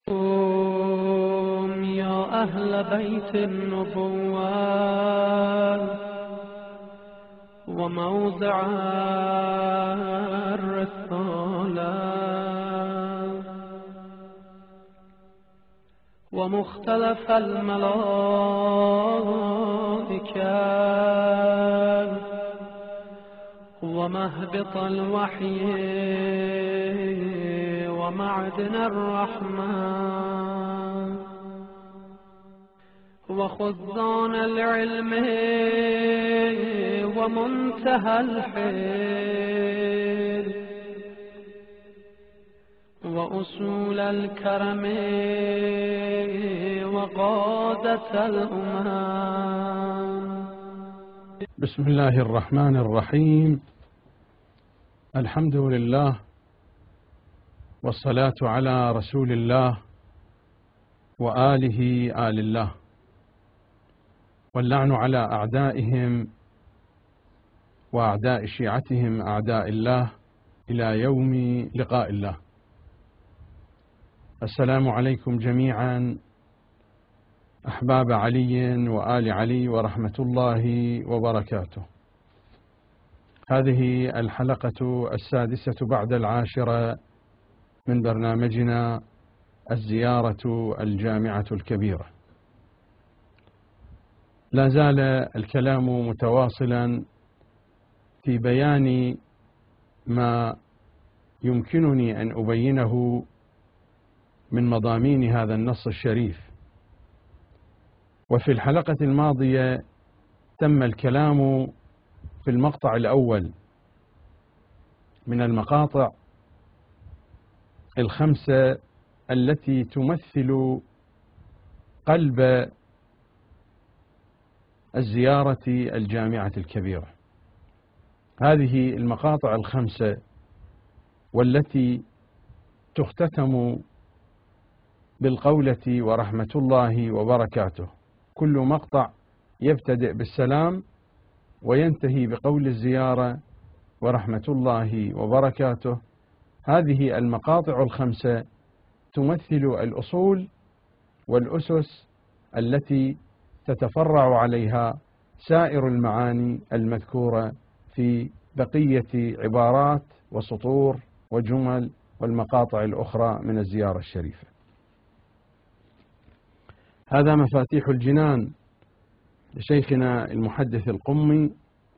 يا أهل بيت النبوة وموضع الرسالة ومختلف الملائكة ومهبط الوحي ومعدن الرحمة وخزان العلم ومنتهى الحلم وأصول الكرم وقادة الأمم. بسم الله الرحمن الرحيم. الحمد لله والصلاة على رسول الله وآله آل الله، واللعن على أعدائهم وأعداء شيعتهم أعداء الله إلى يوم لقاء الله. السلام عليكم جميعا أحباب علي وآل علي ورحمة الله وبركاته. هذه الحلقة السادسة بعد العاشرة من برنامجنا الزيارة الجامعة الكبيرة. لا زال الكلام متواصلا في بيان ما يمكنني أن أبينه من مضامين هذا النص الشريف. وفي الحلقة الماضية تم الكلام في المقطع الأول من المقاطع الخمسة التي تمثل قلب الزيارة الجامعة الكبيرة. هذه المقاطع الخمسة والتي تختتم بالقولة ورحمة الله وبركاته. كل مقطع يبتدئ بالسلام وينتهي بقول الزيارة ورحمة الله وبركاته. هذه المقاطع الخمسة تمثل الأصول والأسس التي تتفرع عليها سائر المعاني المذكورة في بقية عبارات وسطور وجمل والمقاطع الأخرى من الزيارة الشريفة. هذا مفاتيح الجنان لشيخنا المحدث القمي،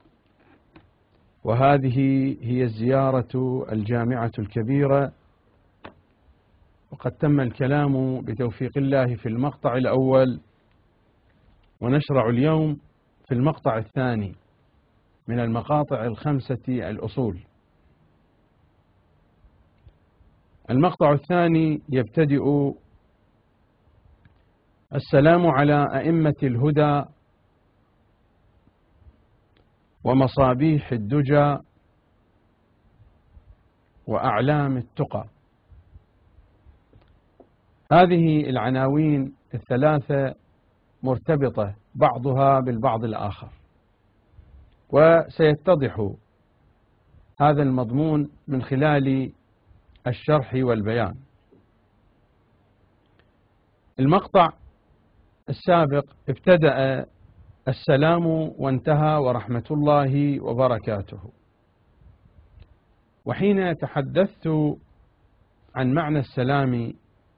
وهذه هي الزيارة الجامعة الكبيرة. وقد تم الكلام بتوفيق الله في المقطع الأول، ونشرع اليوم في المقطع الثاني من المقاطع الخمسة الأصول. المقطع الثاني يبتدئ: السلام على أئمة الهدى ومصابيح الدجى وأعلام التقى. هذه العناوين الثلاثة مرتبطة بعضها بالبعض الآخر، وسيتضح هذا المضمون من خلال الشرح والبيان. المقطع السابق ابتدأ السلام وانتهى ورحمة الله وبركاته. وحين تحدثت عن معنى السلام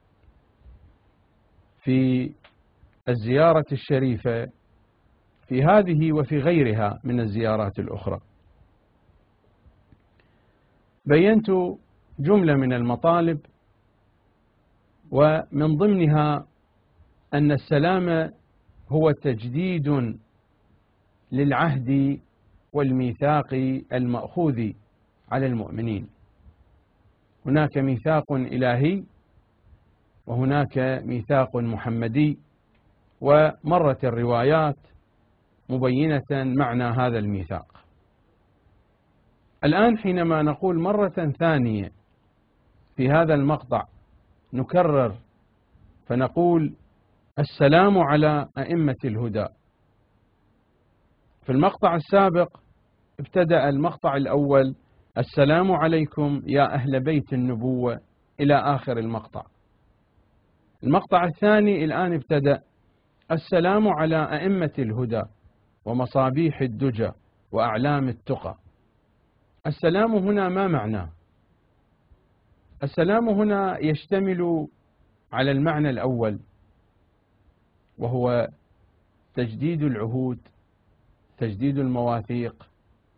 في الزيارة الشريفة في هذه وفي غيرها من الزيارات الأخرى، بينت جملة من المطالب، ومن ضمنها أن السلام هو تجديد للعهد والميثاق المأخوذ على المؤمنين. هناك ميثاق إلهي وهناك ميثاق محمدي، ومرت الروايات مبينة معنى هذا الميثاق. الآن حينما نقول مرة ثانية في هذا المقطع نكرر فنقول السلام على أئمة الهدى. في المقطع السابق ابتدأ المقطع الأول السلام عليكم يا أهل بيت النبوة إلى آخر المقطع. المقطع الثاني الآن ابتدأ: السلام على أئمة الهدى ومصابيح الدجى وأعلام التقى. السلام هنا ما معناه؟ السلام هنا يشتمل على المعنى الأول، وهو تجديد العهود، تجديد المواثيق،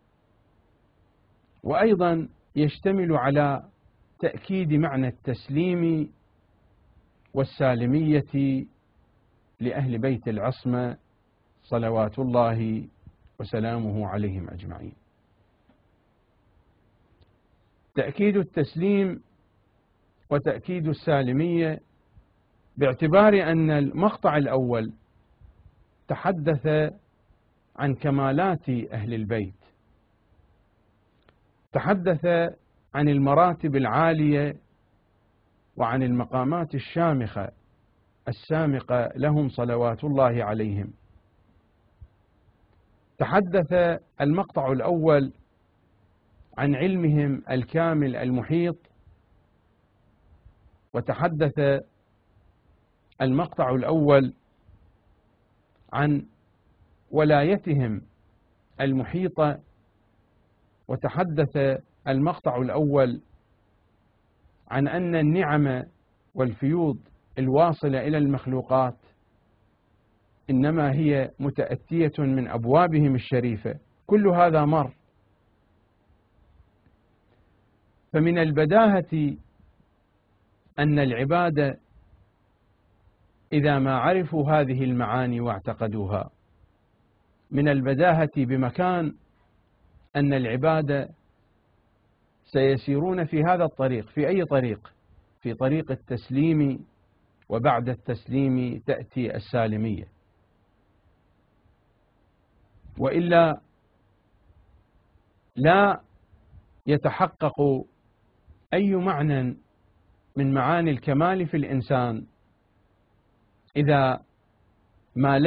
وأيضا يشتمل على تأكيد معنى التسليم والسالمية لأهل بيت العصمة صلوات الله وسلامه عليهم أجمعين. تأكيد التسليم وتأكيد السالمية باعتبار أن المقطع الأول تحدث عن كمالات أهل البيت، تحدث عن المراتب العالية وعن المقامات الشامخة السامقة لهم صلوات الله عليهم. تحدث المقطع الأول عن علمهم الكامل المحيط، وتحدث المقطع الأول عن ولايتهم المحيطة، وتحدث المقطع الأول عن أن النعم والفيوض الواصلة إلى المخلوقات إنما هي متأتية من أبوابهم الشريفة. كل هذا مر. فمن البداهة أن العبادة إذا ما عرفوا هذه المعاني واعتقدوها، من البداهة بمكان أن العبادة سيسيرون في هذا الطريق. في أي طريق؟ في طريق التسليم، وبعد التسليم تأتي السالمية، وإلا لا يتحقق أي معنى من معاني الكمال في الإنسان إذا ما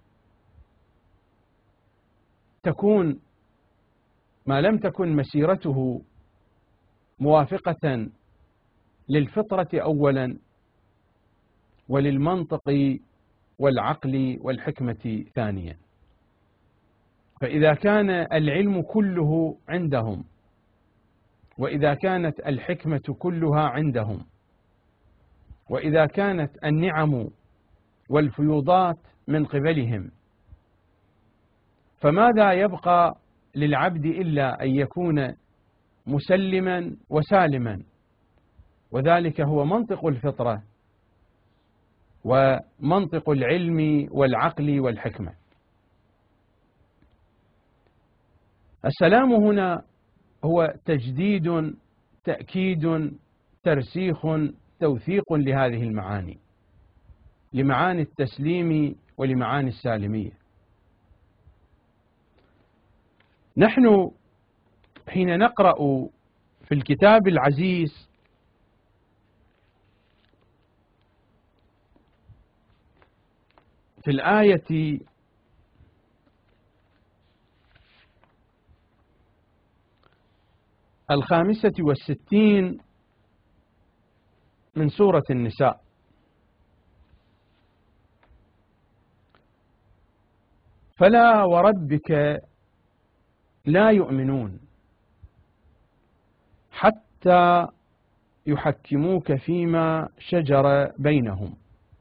لم تكن مسيرته موافقة للفطرة أولا، وللمنطق والعقل والحكمة ثانيا. فإذا كان العلم كله عندهم، وإذا كانت الحكمة كلها عندهم، وإذا كانت النعم والفيوضات من قبلهم، فماذا يبقى للعبد إلا أن يكون مسلما وسالما؟ وذلك هو منطق الفطرة ومنطق العلم والعقل والحكمة. السلام هنا هو تجديد، تأكيد، ترسيخ، توثيق لهذه المعاني، لمعاني التسليم ولمعاني السالمية. نحن حين نقرأ في الكتاب العزيز في الآية 65 من سورة النساء: فلا وربك لا يؤمنون حتى يحكموك فيما شجر بينهم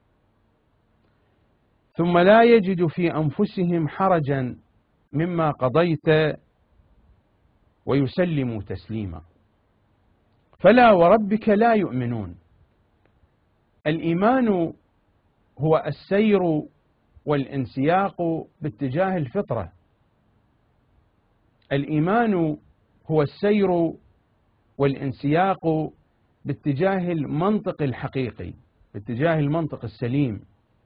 ثم لا يجدوا في أنفسهم حرجا مما قضيت ويسلموا تسليما. فلا وربك لا يؤمنون. الإيمان هو السير والانسياق باتجاه الفطرة. الإيمان هو السير والانسياق باتجاه المنطق الحقيقي، باتجاه المنطق السليم،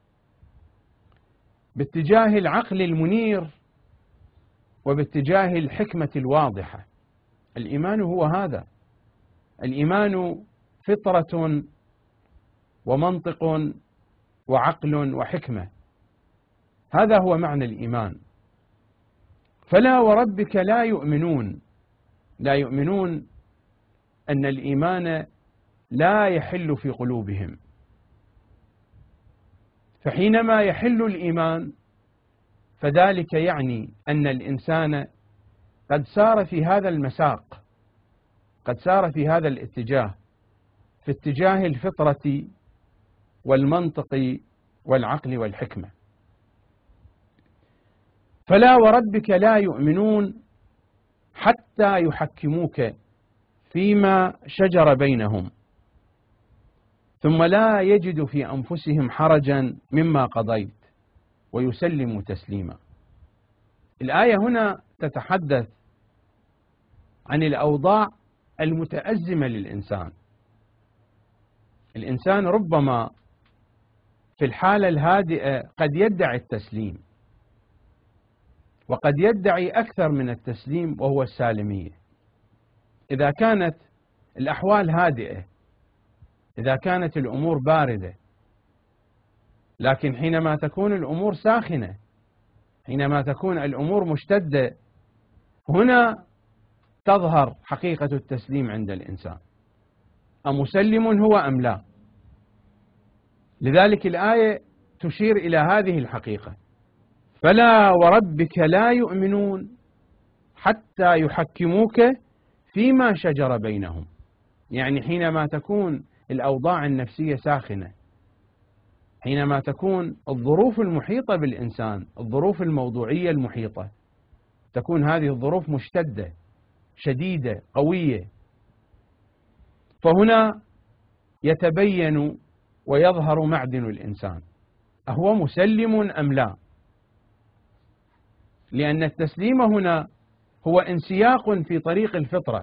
باتجاه العقل المنير، وباتجاه الحكمة الواضحة. الإيمان هو هذا. الإيمان فطرة ومنطق وعقل وحكمة. هذا هو معنى الإيمان. فلا وربك لا يؤمنون. لا يؤمنون أن الإيمان لا يحل في قلوبهم، فحينما يحل الإيمان فذلك يعني أن الإنسان قد سار في هذا المساق، قد سار في هذا الاتجاه، في اتجاه الفطرة والمنطق والعقل والحكمة. فلا وربك لا يؤمنون حتى يحكموك فيما شجر بينهم ثم لا يجد في أنفسهم حرجا مما قضيت ويسلموا تسليما. الآية هنا تتحدث عن الأوضاع المتأزمة للإنسان. الإنسان ربما في الحالة الهادئة قد يدعي التسليم، وقد يدعي أكثر من التسليم وهو السالمية. إذا كانت الأحوال هادئة، إذا كانت الأمور باردة، لكن حينما تكون الأمور ساخنة، حينما تكون الأمور مشتدة، هنا تظهر حقيقة التسليم عند الإنسان، أمسلم هو أم لا؟ لذلك الآية تشير إلى هذه الحقيقة: فلا وربك لا يؤمنون حتى يحكموك فيما شجر بينهم. يعني حينما تكون الأوضاع النفسية ساخنة، حينما تكون الظروف المحيطة بالإنسان، الظروف الموضوعية المحيطة، تكون هذه الظروف مشتدة شديدة قوية، فهنا يتبين ويظهر معدن الإنسان: أهو مسلم أم لا؟ لأن التسليم هنا هو انسياق في طريق الفطرة.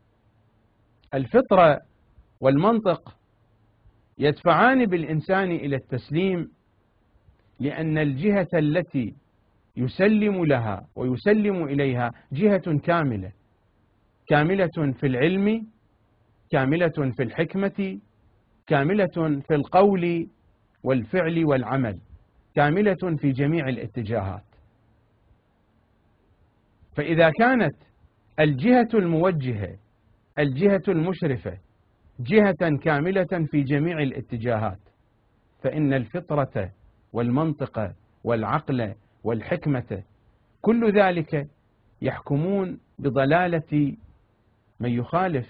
الفطرة والمنطق يدفعان بالإنسان إلى التسليم، لأن الجهة التي يسلم لها ويسلم إليها جهة كاملة، كاملة في العلم، كاملة في الحكمة، كاملة في القول والفعل والعمل، كاملة في جميع الاتجاهات. فإذا كانت الجهة الموجهة، الجهة المشرفة، جهة كاملة في جميع الاتجاهات، فإن الفطرة والمنطق والعقل والحكمة كل ذلك يحكمون بضلالة من يخالف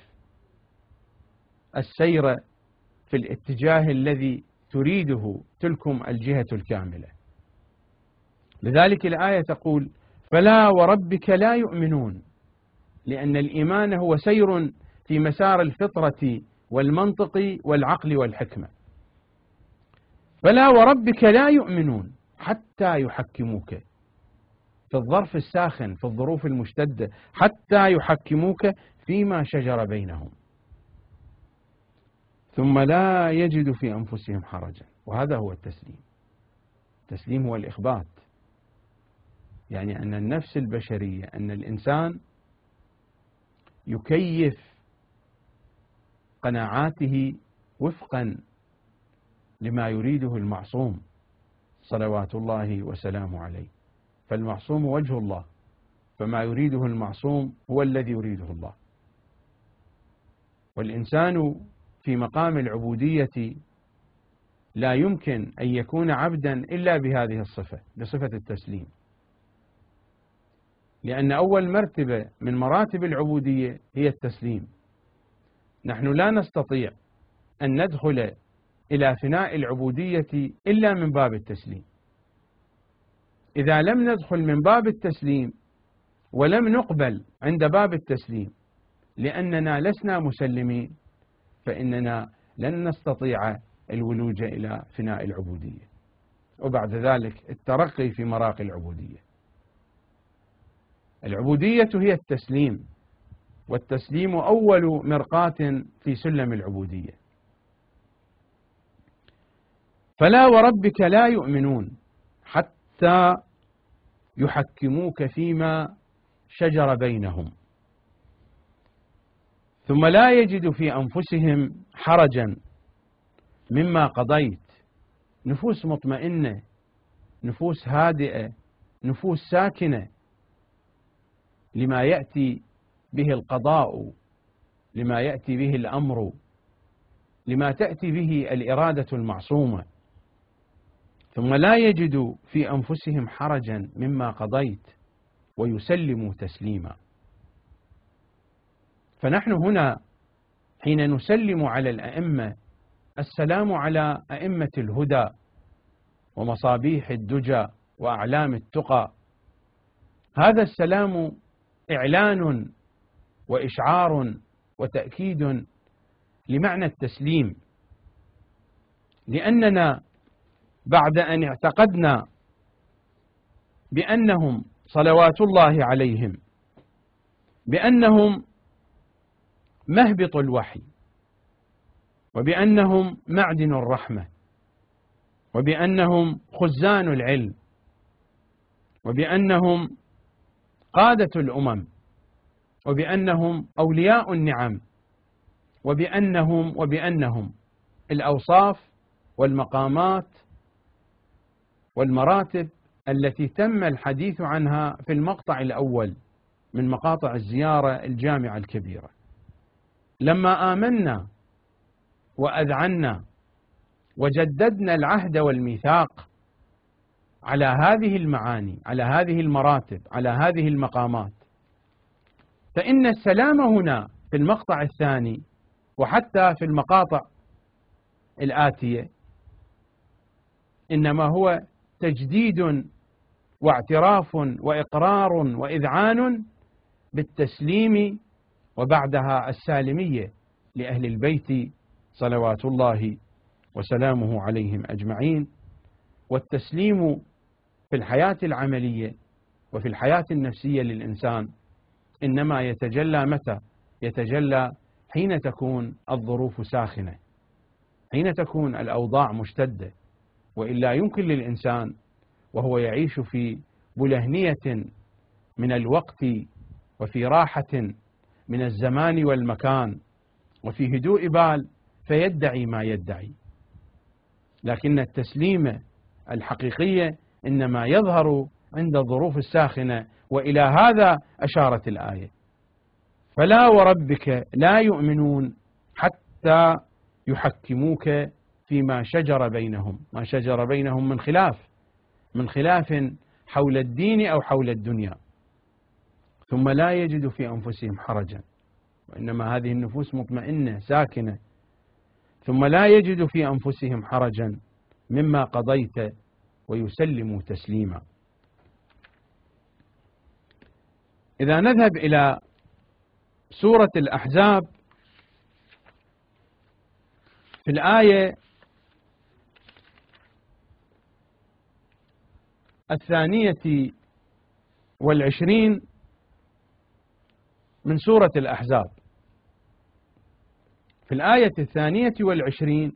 السير في الاتجاه الذي تريده تلكم الجهة الكاملة. لذلك الآية تقول: فلا وربك لا يؤمنون، لأن الإيمان هو سير في مسار الفطرة والمنطق والعقل والحكمة. فلا وربك لا يؤمنون حتى يحكموك في الظرف الساخن، في الظروف المشتدة، حتى يحكموك فيما شجر بينهم ثم لا يجد في أنفسهم حرجا. وهذا هو التسليم. التسليم هو الإخبات، يعني أن النفس البشرية، أن الإنسان يكيف قناعاته وفقا لما يريده المعصوم صلوات الله وسلامه عليه. فالمعصوم وجه الله، فما يريده المعصوم هو الذي يريده الله. والإنسان في مقام العبودية لا يمكن أن يكون عبدا إلا بهذه الصفة، بصفة التسليم. لأن أول مرتبة من مراتب العبودية هي التسليم. نحن لا نستطيع أن ندخل إلى فناء العبودية إلا من باب التسليم. إذا لم ندخل من باب التسليم ولم نقبل عند باب التسليم لأننا لسنا مسلمين، فإننا لن نستطيع الولوج إلى فناء العبودية، وبعد ذلك الترقي في مراقي العبودية. العبودية هي التسليم، والتسليم أول مرقاة في سلم العبودية. فلا وربك لا يؤمنون حتى يحكموك فيما شجر بينهم ثم لا يجد في أنفسهم حرجا مما قضيت. نفوس مطمئنة، نفوس هادئة، نفوس ساكنة لما يأتي به القضاء، لما يأتي به الأمر، لما تأتي به الإرادة المعصومة. ثم لا يجدوا في أنفسهم حرجا مما قضيت ويسلموا تسليما. فنحن هنا حين نسلم على الأئمة السلام على أئمة الهدى ومصابيح الدجى وأعلام التقى، هذا السلام إعلان وإشعار وتأكيد لمعنى التسليم، لأننا بعد أن اعتقدنا بأنهم صلوات الله عليهم بأنهم مهبط الوحي، وبأنهم معدن الرحمة، وبأنهم خزان العلم، وبأنهم قادة الأمم، وبأنهم أولياء النعم، وبأنهم الأوصاف والمقامات والمراتب التي تم الحديث عنها في المقطع الأول من مقاطع الزيارة الجامعة الكبيرة. لما آمنا وأذعنا وجددنا العهد والميثاق على هذه المعاني، على هذه المراتب، على هذه المقامات، فإن السلام هنا في المقطع الثاني وحتى في المقاطع الآتية إنما هو تجديد واعتراف وإقرار وإذعان بالتسليم وبعدها السالمية لأهل البيت صلوات الله وسلامه عليهم أجمعين. والتسليم في الحياة العملية وفي الحياة النفسية للإنسان إنما يتجلى متى؟ يتجلى حين تكون الظروف ساخنة، حين تكون الأوضاع مشتدة، وإلا يمكن للإنسان وهو يعيش في بلهنية من الوقت وفي راحة من الزمان والمكان وفي هدوء بال فيدعي ما يدعي، لكن التسليم الحقيقية إنما يظهر عند الظروف الساخنة، وإلى هذا أشارت الآية: فلا وربك لا يؤمنون حتى يحكموك فيما شجر بينهم. ما شجر بينهم من خلاف حول الدين أو حول الدنيا، ثم لا يجد في أنفسهم حرجا، وإنما هذه النفوس مطمئنة ساكنة، ثم لا يجد في أنفسهم حرجا مما قضيت ويسلموا تسليما. إذا نذهب إلى سورة الأحزاب في الآية 22 من سورة الأحزاب، في الآية 22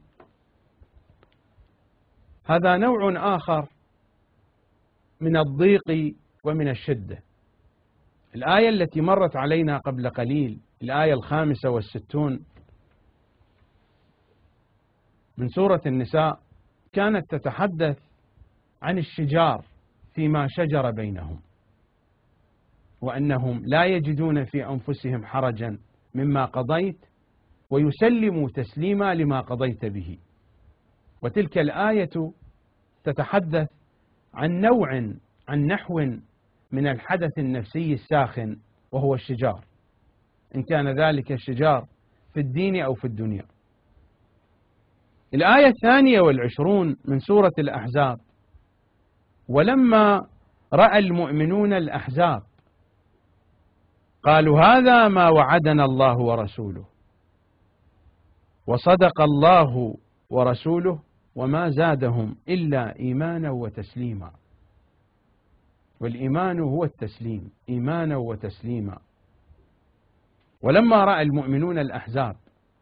هذا نوع آخر من الضيق ومن الشدة. الآية التي مرت علينا قبل قليل، الآية 65 من سورة النساء، كانت تتحدث عن الشجار فيما شجر بينهم، وأنهم لا يجدون في أنفسهم حرجا مما قضيت ويسلموا تسليما لما قضيت به. وتلك الآية تتحدث عن نحو من الحدث النفسي الساخن وهو الشجار، إن كان ذلك الشجار في الدين أو في الدنيا. الآية 22 من سورة الأحزاب: ولما رأى المؤمنون الأحزاب قالوا هذا ما وعدنا الله ورسوله وصدق الله ورسوله وما زادهم إلا إيمانا وتسليما. والإيمان هو التسليم، إيمانا وتسليما. ولما رأى المؤمنون الأحزاب،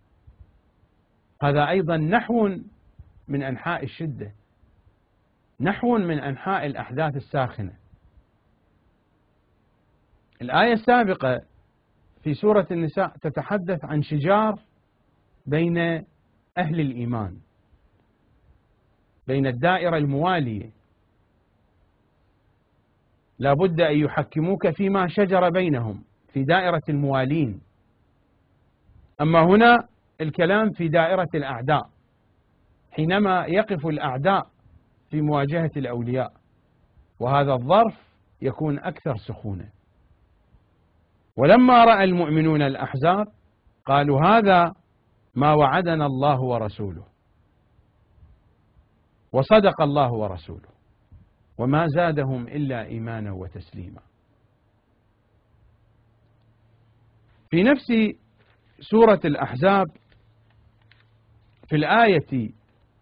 هذا أيضا نحو من أنحاء الشدة، نحو من أنحاء الأحداث الساخنة. الآية السابقة في سورة النساء تتحدث عن شجار بين أهل الإيمان، بين الدائرة الموالية، لا بد أن يحكموك فيما شجر بينهم في دائرة الموالين. أما هنا الكلام في دائرة الأعداء، حينما يقف الأعداء في مواجهة الأولياء، وهذا الظرف يكون أكثر سخونة. ولما رأى المؤمنون الأحزاب قالوا هذا ما وعدنا الله ورسوله، وصدق الله ورسوله، وما زادهم إلا إيمانا وتسليما. في نفس سورة الأحزاب في الآية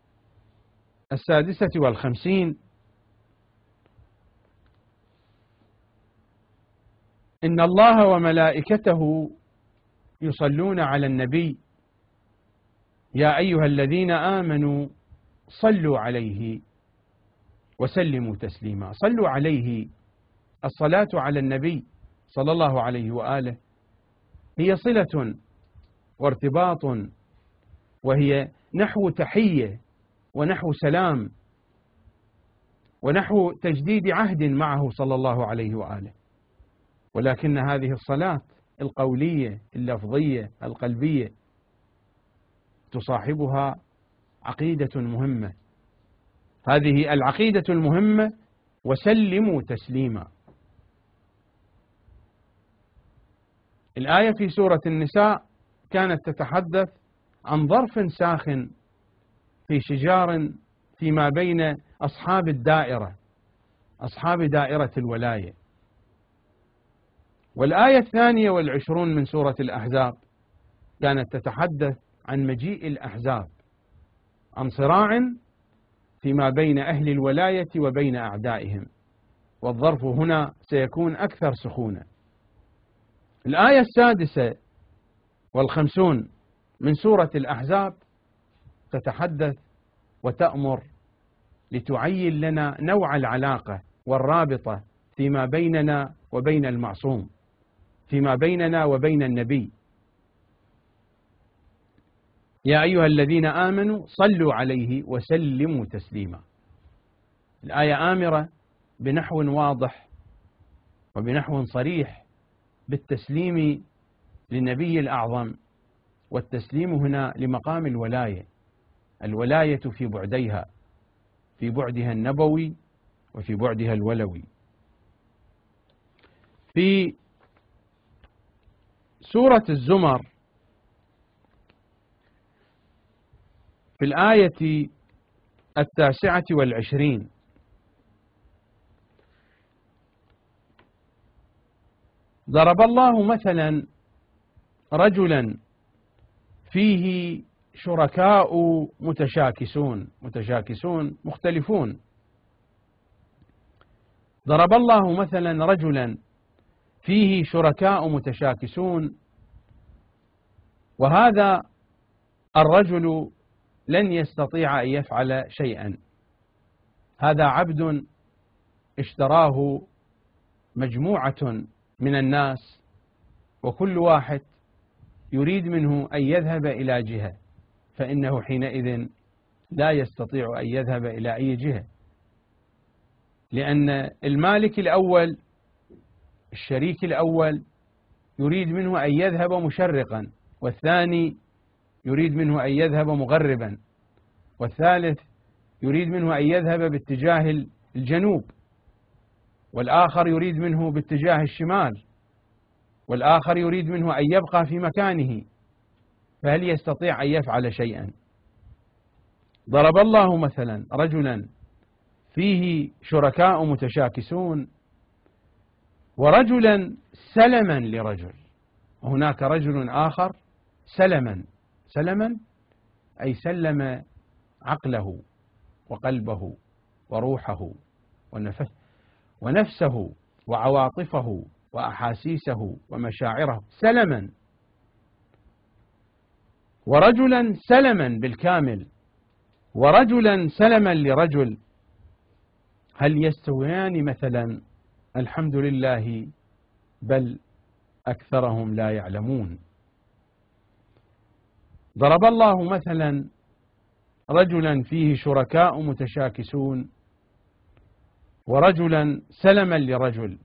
56 إن الله وملائكته يصلون على النبي يا أيها الذين آمنوا صلوا عليه وسلموا تسليما. صلوا عليه، الصلاة على النبي صلى الله عليه وآله هي صلة وارتباط، وهي نحو تحية ونحو سلام ونحو تجديد عهد معه صلى الله عليه وآله. ولكن هذه الصلاة القولية اللفظية القلبية تصاحبها عقيدة مهمة، هذه العقيدة المهمة وسلموا تسليما. الآية في سورة النساء كانت تتحدث عن ظرف ساخن في شجار فيما بين أصحاب الدائرة، أصحاب دائرة الولاية. والآية 22 من سورة الأحزاب كانت تتحدث عن مجيء الأحزاب، عن صراع فيما بين أهل الولاية وبين أعدائهم، والظرف هنا سيكون أكثر سخونة. الآية 56 من سورة الأحزاب تتحدث وتأمر لتعين لنا نوع العلاقة والرابطة فيما بيننا وبين المعصوم، فيما بيننا وبين النبي. يا أيها الذين آمنوا صلوا عليه وسلموا تسليما. الآية آمرة بنحو واضح وبنحو صريح بالتسليم للنبي الأعظم، والتسليم هنا لمقام الولاية، الولاية في بعديها، في بعدها النبوي وفي بعدها الولوي. في سورة الزمر في الآية 29 ضرب الله مثلا رجلا فيه شركاء متشاكسون مختلفون. ضرب الله مثلا رجلا فيه شركاء متشاكسون، وهذا الرجل لن يستطيع أن يفعل شيئا. هذا عبد اشتراه مجموعة من الناس، وكل واحد يريد منه أن يذهب إلى جهة، فإنه حينئذ لا يستطيع أن يذهب إلى أي جهة، لأن المالك الأول الشريك الأول يريد منه أن يذهب مشرقا، والثاني يريد منه أن يذهب مغربا، والثالث يريد منه أن يذهب باتجاه الجنوب، والآخر يريد منه باتجاه الشمال، والآخر يريد منه أن يبقى في مكانه، فهل يستطيع أن يفعل شيئا؟ ضرب الله مثلا رجلا فيه شركاء متشاكسون ورجلا سلما لرجل، وهناك رجل آخر سلما أي سلم عقله وقلبه وروحه ونفسه وعواطفه وأحاسيسه ومشاعره سلما، ورجلا سلما بالكامل ورجلا سلما لرجل، هل يستويان مثلا؟ الحمد لله بل أكثرهم لا يعلمون. ضرب الله مثلا رجلا فيه شركاء متشاكسون ورجلا سلما لرجل،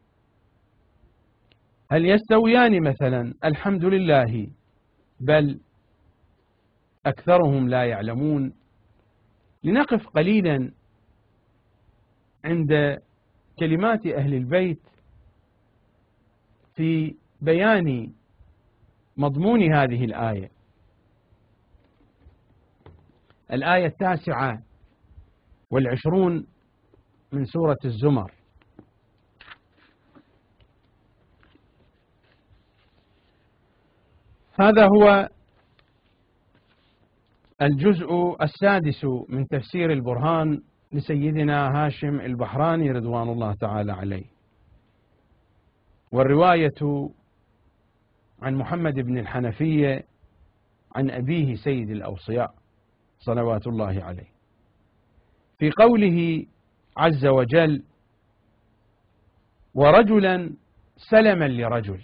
هل يستويان مثلا؟ الحمد لله بل أكثرهم لا يعلمون. لنقف قليلا عند كلمات أهل البيت في بيان مضمون هذه الآية. الآية 29 من سورة الزمر: هذا هو الجزء 6 من تفسير البرهان لسيدنا هاشم البحراني رضوان الله تعالى عليه، والرواية عن محمد بن الحنفية عن أبيه سيد الأوصياء صلوات الله عليه، في قوله عز وجل: ورجلا سلما لرجل.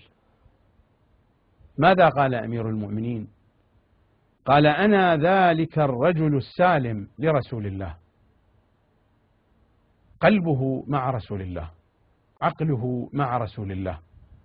ماذا قال أمير المؤمنين؟ قال: أنا ذلك الرجل السالم لرسول الله، قلبه مع رسول الله، عقله مع رسول الله،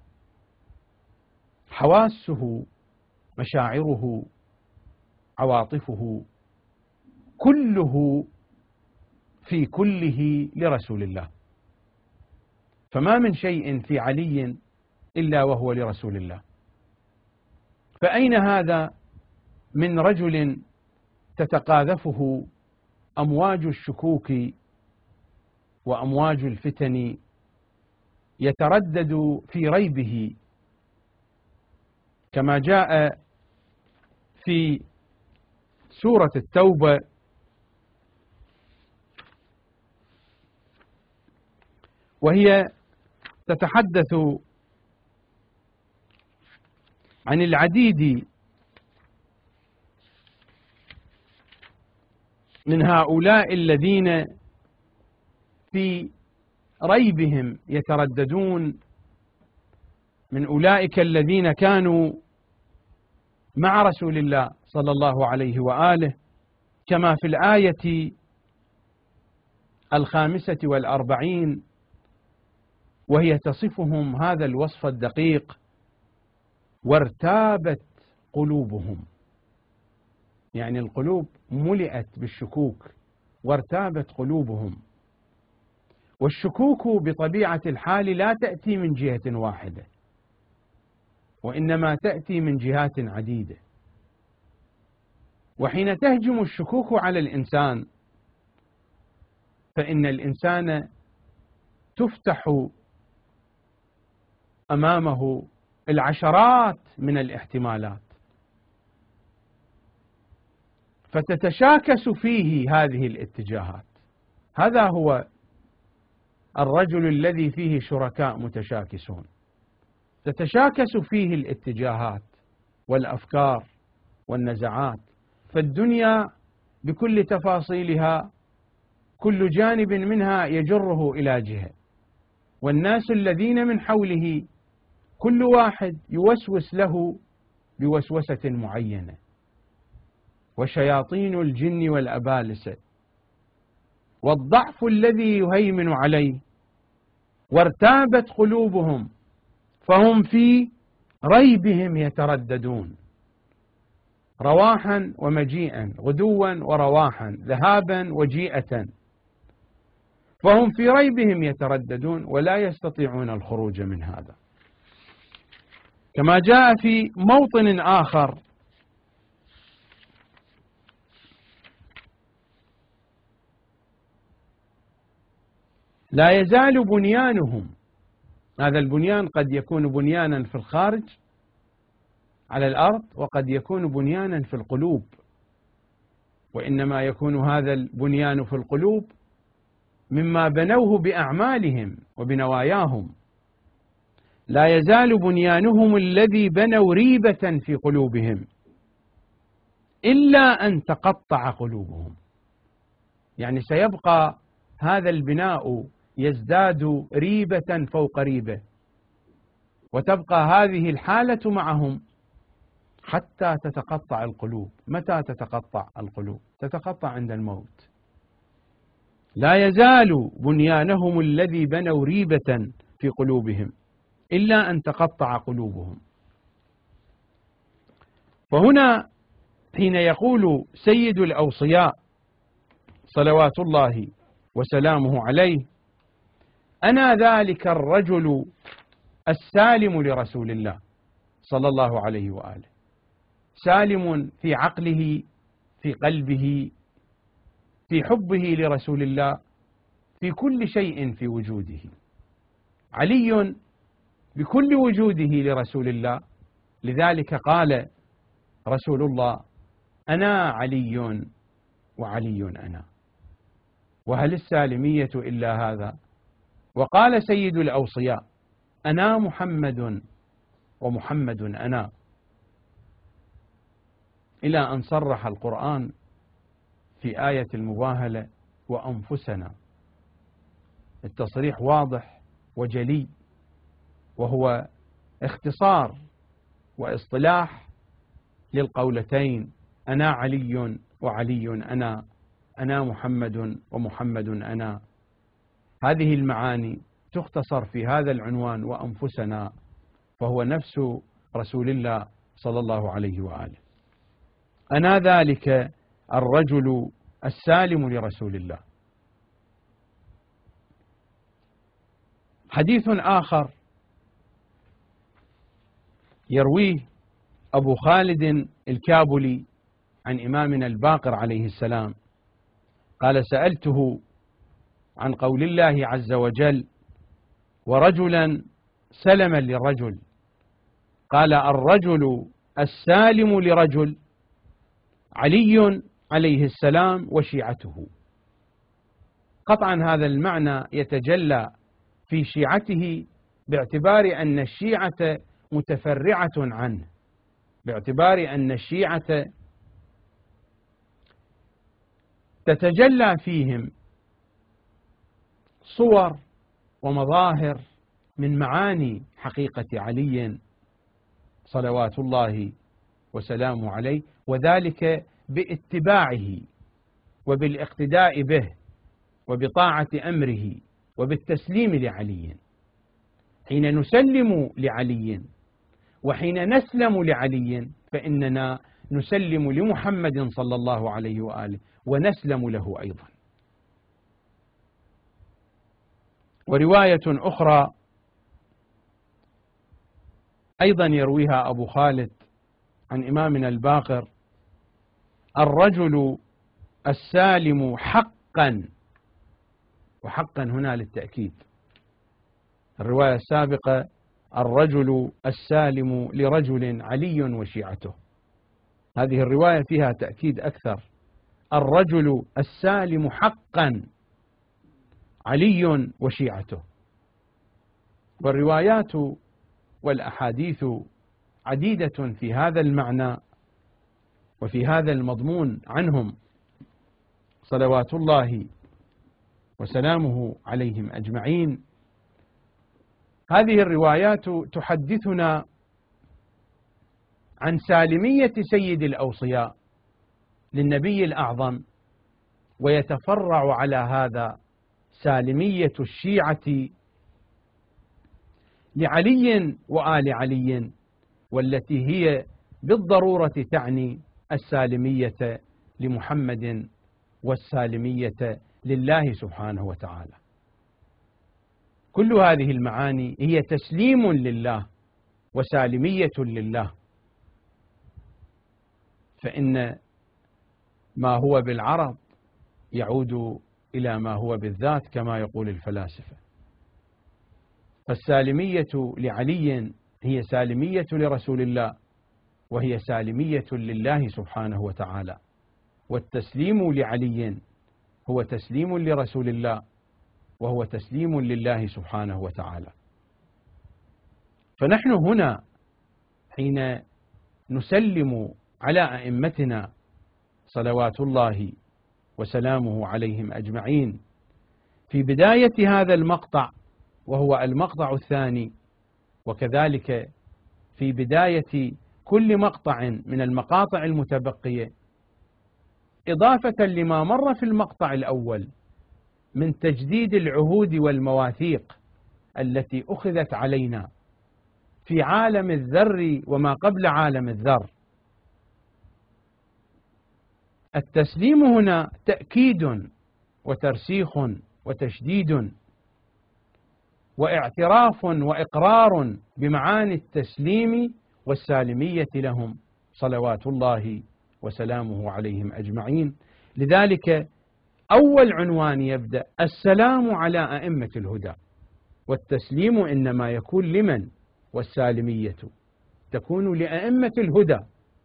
حواسه، مشاعره، عواطفه، كله في كله لرسول الله، فما من شيء في علي إلا وهو لرسول الله. فأين هذا من رجل تتقاذفه أمواج الشكوك وأمواج الفتن، يتردد في ريبه كما جاء في سورة التوبة: وهي تتحدث عن العديد من هؤلاء الذين في ريبهم يترددون، من أولئك الذين كانوا مع رسول الله صلى الله عليه وآله، كما في الآية 45، وهي تصفهم هذا الوصف الدقيق: وارتابت قلوبهم، يعني القلوب ملئت بالشكوك، وارتابت قلوبهم. والشكوك بطبيعة الحال لا تأتي من جهة واحدة، وإنما تأتي من جهات عديدة. وحين تهجم الشكوك على الإنسان، فإن الإنسان تفتح أمامه العشرات من الاحتمالات، فتتشاكس فيه هذه الاتجاهات. هذا هو الرجل الذي فيه شركاء متشاكسون، تتشاكس فيه الاتجاهات والأفكار والنزعات، فالدنيا بكل تفاصيلها كل جانب منها يجره إلى جهة، والناس الذين من حوله كل واحد يوسوس له بوسوسة معينة، وشياطين الجن والأبالسة، والضعف الذي يهيمن عليه. وارتابت قلوبهم فهم في ريبهم يترددون، رواحا ومجيئا، غدوا ورواحا، ذهابا وجيئة، فهم في ريبهم يترددون ولا يستطيعون الخروج من هذا. كما جاء في موطن آخر: لا يزال بنيانهم. هذا البنيان قد يكون بنيانا في الخارج على الأرض، وقد يكون بنيانا في القلوب، وإنما يكون هذا البنيان في القلوب مما بنوه بأعمالهم وبنواياهم. لا يزال بنيانهم الذي بنوا ريبة في قلوبهم إلا أن تقطع قلوبهم، يعني سيبقى هذا البناء يزداد ريبة فوق ريبة، وتبقى هذه الحالة معهم حتى تتقطع القلوب. متى تتقطع القلوب؟ تتقطع عند الموت. لا يزال بنيانهم الذي بنوا ريبة في قلوبهم إلا أن تقطع قلوبهم. فهنا حين يقول سيد الأوصياء صلوات الله وسلامه عليه: أنا ذلك الرجل السالم لرسول الله صلى الله عليه وآله، سالم في عقله، في قلبه، في حبه لرسول الله، في كل شيء في وجوده. علي بكل وجوده لرسول الله، لذلك قال رسول الله: أنا علي وعلي أنا. وهل السالمية إلا هذا؟ وقال سيد الأوصياء: أنا محمد ومحمد أنا، إلى أن صرح القرآن في آية المباهلة: وأنفسنا. التصريح واضح وجلي، وهو اختصار واصطلاح للقولتين: أنا علي وعلي أنا، أنا محمد ومحمد أنا. هذه المعاني تختصر في هذا العنوان: وأنفسنا، فهو نفس رسول الله صلى الله عليه وآله. أنا ذلك الرجل السالم لرسول الله. حديث آخر يرويه أبو خالد الكابلي عن إمامنا الباقر عليه السلام، قال: سألته عن قول الله عز وجل: ورجلا سلما للرجل، قال: الرجل السالم لرجل علي عليه السلام وشيعته. قطعا هذا المعنى يتجلى في شيعته، باعتبار أن الشيعة متفرعة عنه، باعتبار أن الشيعة تتجلى فيهم صور ومظاهر من معاني حقيقة علي صلوات الله وسلامه عليه، وذلك باتباعه وبالاقتداء به وبطاعة أمره وبالتسليم لعلي. حين نسلم لعلي وحين نسلم لعلي فإننا نسلم لمحمد صلى الله عليه وآله ونسلم له أيضا. ورواية أخرى أيضا يرويها أبو خالد عن إمامنا الباقر: الرجل السالم حقا، وحقا هنا للتأكيد. الرواية السابقة: الرجل السالم لرجل علي وشيعته. هذه الرواية فيها تأكيد أكثر: الرجل السالم حقا علي وشيعته. والروايات والأحاديث عديدة في هذا المعنى وفي هذا المضمون عنهم صلوات الله وسلامه عليهم أجمعين. هذه الروايات تحدثنا عن سالمية سيد الأوصياء للنبي الأعظم، ويتفرع على هذا سالمية الشيعة لعلي وآل علي، والتي هي بالضرورة تعني السالمية لمحمد والسالمية لله سبحانه وتعالى. كل هذه المعاني هي تسليم لله وسالمية لله، فإن ما هو بالعرض يعود إلى ما هو بالذات كما يقول الفلاسفة. فالسالمية لعلي هي سالمية لرسول الله، وهي سالمية لله سبحانه وتعالى، والتسليم لعلي هو تسليم لرسول الله، وهو تسليم لله سبحانه وتعالى. فنحن هنا حين نسلم على أئمتنا صلوات الله وسلامه عليهم أجمعين في بداية هذا المقطع، وهو المقطع الثاني، وكذلك في بداية كل مقطع من المقاطع المتبقية، إضافة لما مر في المقطع الأول من تجديد العهود والمواثيق التي أخذت علينا في عالم الذر وما قبل عالم الذر. التسليم هنا تأكيد وترسيخ وتشديد واعتراف وإقرار بمعاني التسليم والسالمية لهم صلوات الله وسلامه عليهم أجمعين. لذلك أول عنوان يبدأ: السلام على أئمة الهدى. والتسليم إنما يكون لمن؟ والسالمية تكون لأئمة الهدى.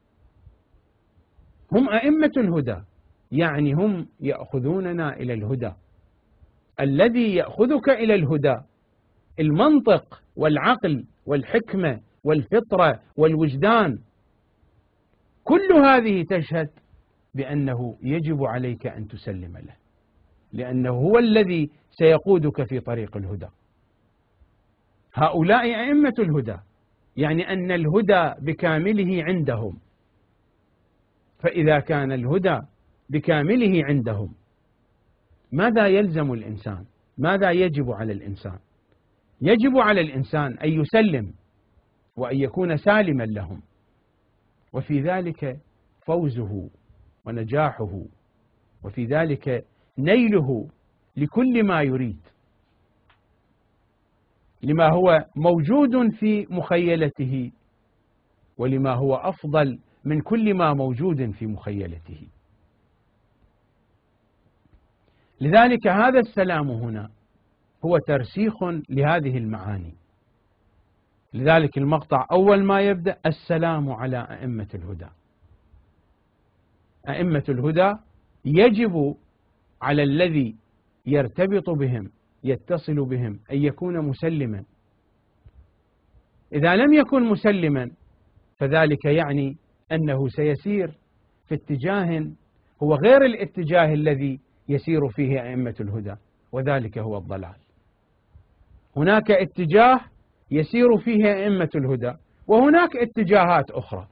هم أئمة الهدى، يعني هم يأخذوننا إلى الهدى. الذي يأخذك إلى الهدى المنطق والعقل والحكمة والفطرة والوجدان، كل هذه تشهد بأنه يجب عليك أن تسلم له، لأنه هو الذي سيقودك في طريق الهدى. هؤلاء أئمة الهدى، يعني أن الهدى بكامله عندهم. فإذا كان الهدى بكامله عندهم، ماذا يلزم الإنسان؟ ماذا يجب على الإنسان؟ يجب على الإنسان أن يسلم وأن يكون سالما لهم، وفي ذلك فوزه ونجاحه، وفي ذلك نيله لكل ما يريد، لما هو موجود في مخيلته ولما هو أفضل من كل ما موجود في مخيلته. لذلك هذا السلام هنا هو ترسيخ لهذه المعاني. لذلك المقطع أول ما يبدأ: السلام على أئمة الهدى. أئمة الهدى يجب على الذي يرتبط بهم يتصل بهم أن يكون مسلما. إذا لم يكن مسلما فذلك يعني أنه سيسير في اتجاه هو غير الاتجاه الذي يسير فيه أئمة الهدى، وذلك هو الضلال. هناك اتجاه يسير فيه أئمة الهدى، وهناك اتجاهات أخرى.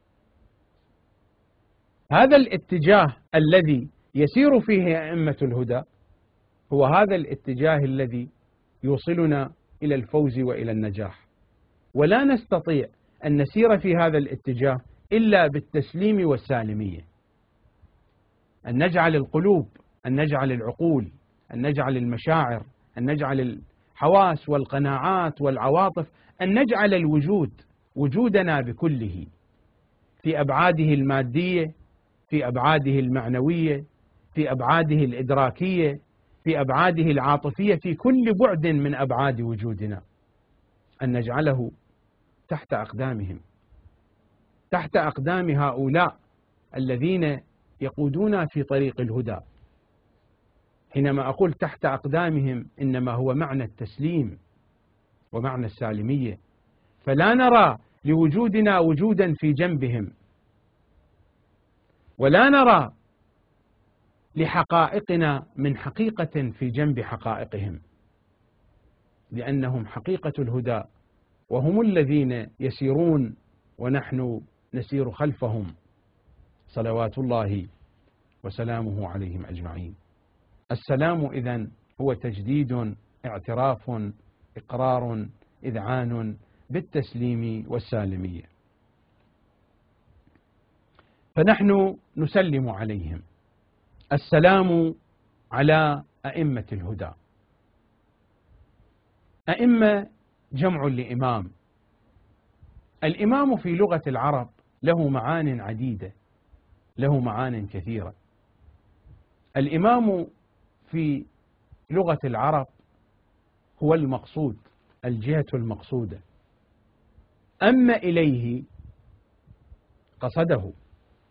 هذا الاتجاه الذي يسير فيه أئمة الهدى هو هذا الاتجاه الذي يوصلنا إلى الفوز وإلى النجاح، ولا نستطيع أن نسير في هذا الاتجاه إلا بالتسليم والسالمية. أن نجعل القلوب، أن نجعل العقول، أن نجعل المشاعر، أن نجعل الحواس والقناعات والعواطف، أن نجعل الوجود، وجودنا بكله، في أبعاده المادية، في أبعاده المعنوية، في أبعاده الإدراكية، في أبعاده العاطفية، في كل بعد من أبعاد وجودنا، أن نجعله تحت أقدامهم، تحت أقدام هؤلاء الذين يقودون في طريق الهدى. حينما أقول تحت أقدامهم إنما هو معنى التسليم ومعنى السالمية، فلا نرى لوجودنا وجودا في جنبهم، ولا نرى لحقائقنا من حقيقة في جنب حقائقهم، لأنهم حقيقة الهدى، وهم الذين يسيرون ونحن نسير خلفهم صلوات الله وسلامه عليهم أجمعين. السلام إذن هو تجديد، اعتراف، إقرار، إذعان بالتسليم والسالمية. فنحن نسلم عليهم. السلام على أئمة الهدى. أئمة جمع لإمام. الإمام في لغة العرب له معان عديدة، له معان كثيرة. الإمام في لغة العرب هو المقصود، الجهة المقصودة. أما إليه قصده،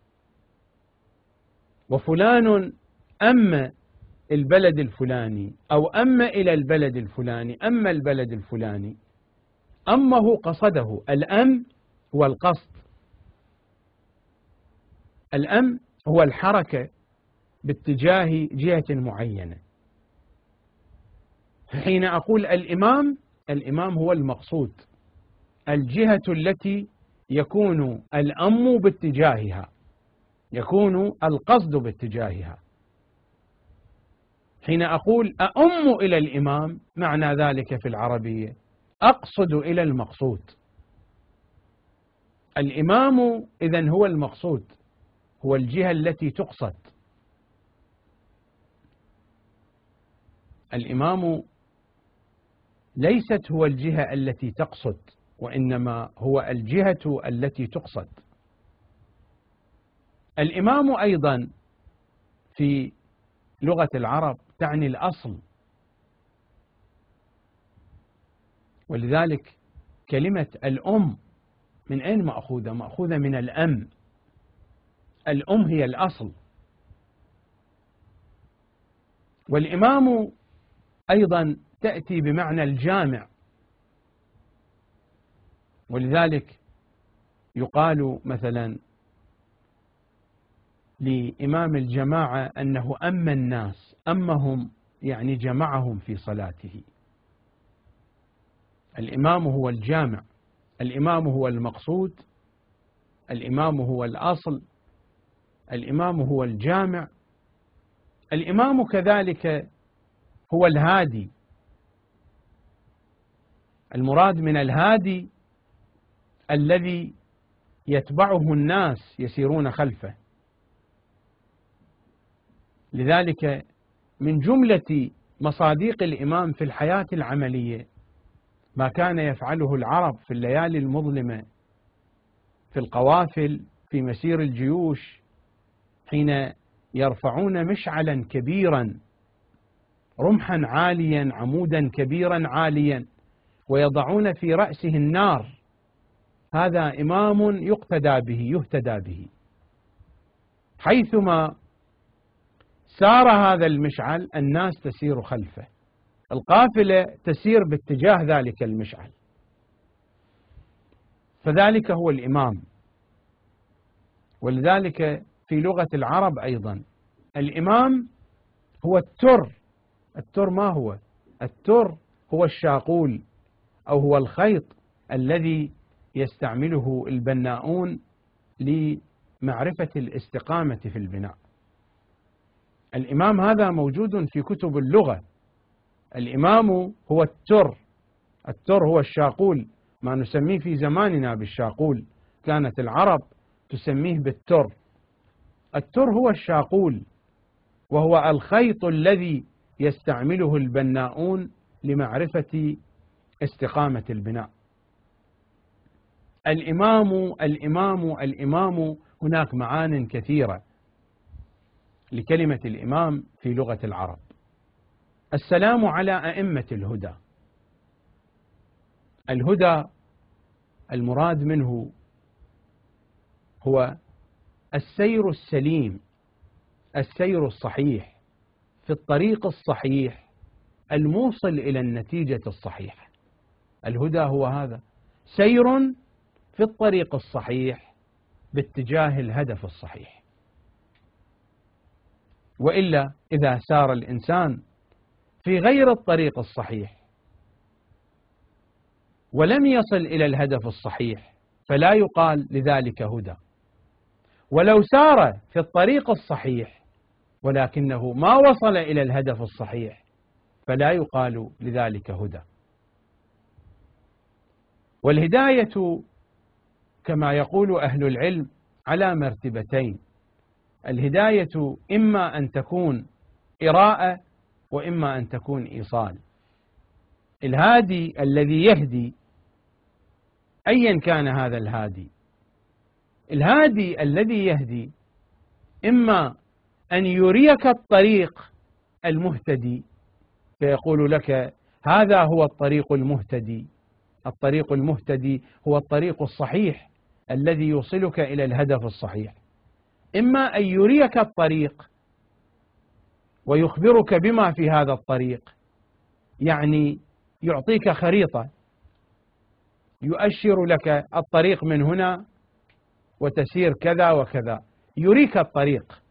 وفلان أما البلد الفلاني أو أما إلى البلد الفلاني، أما البلد الفلاني، أمه قصده. الأم هو القصد، الأم هو الحركة باتجاه جهة معينة. حين أقول الإمام، الإمام هو المقصود، الجهة التي يكون الأم باتجاهها، يكون القصد باتجاهها. حين أقول أؤم إلى الإمام، معنى ذلك في العربية أقصد إلى المقصود. الإمام إذن هو المقصود، هو الجهة التي تقصد. الإمام ليست هو الجهة التي تقصد، وإنما هو الجهة التي تقصد. الإمام أيضا في لغة العرب تعني الأصل، ولذلك كلمة الأم من أين مأخوذة؟ مأخوذة من الأم. الأم هي الأصل. والإمام أيضا تأتي بمعنى الجامع، ولذلك يقال مثلا لإمام الجماعة أنه أم الناس، أمهم يعني جمعهم في صلاته. الإمام هو الجامع، الإمام هو المقصود، الإمام هو الأصل، الإمام هو الجامع. الإمام كذلك هو الهادي. المراد من الهادي الذي يتبعه الناس يسيرون خلفه. لذلك من جملة مصاديق الإمام في الحياة العملية ما كان يفعله العرب في الليالي المظلمة، في القوافل، في مسير الجيوش، حين يرفعون مشعلا كبيرا، رمحا عاليا، عمودا كبيرا عاليا، ويضعون في رأسه النار. هذا إمام يقتدى به، يهتدى به. حيثما سار هذا المشعل الناس تسير خلفه، القافلة تسير باتجاه ذلك المشعل، فذلك هو الإمام. ولذلك في لغة العرب أيضا الإمام هو التر. التر ما هو؟ التر هو الشاقول أو هو الخيط الذي يستعمله البناؤون لمعرفة الاستقامة في البناء. الإمام هذا موجود في كتب اللغة. الإمام هو التر. التر هو الشاقول، ما نسميه في زماننا بالشاقول، كانت العرب تسميه بالتر. التر هو الشاقول، وهو الخيط الذي يستعمله البناؤون لمعرفة استقامة البناء. الإمام الإمام الإمام، هناك معان كثيرة لكلمة الإمام في لغة العرب. السلام على أئمة الهدى. الهدى المراد منه هو السير السليم، السير الصحيح في الطريق الصحيح الموصل إلى النتيجة الصحيحة. الهدى هو هذا، سير في الطريق الصحيح باتجاه الهدف الصحيح. وإلا إذا سار الإنسان في غير الطريق الصحيح ولم يصل إلى الهدف الصحيح فلا يقال لذلك هدى. ولو سار في الطريق الصحيح ولكنه ما وصل إلى الهدف الصحيح فلا يقال لذلك هدى. والهداية كما يقول أهل العلم على مرتبتين. الهداية إما أن تكون إراءة وإما أن تكون إيصال. الهادي الذي يهدي أيا كان هذا الهادي، الهادي الذي يهدي إما أن يريك الطريق المهتدي فيقول لك هذا هو الطريق المهتدي. الطريق المهتدي هو الطريق الصحيح الذي يوصلك إلى الهدف الصحيح. إما أن يريك الطريق ويخبرك بما في هذا الطريق، يعني يعطيك خريطة يؤشر لك الطريق من هنا وتسير كذا وكذا، يريك الطريق،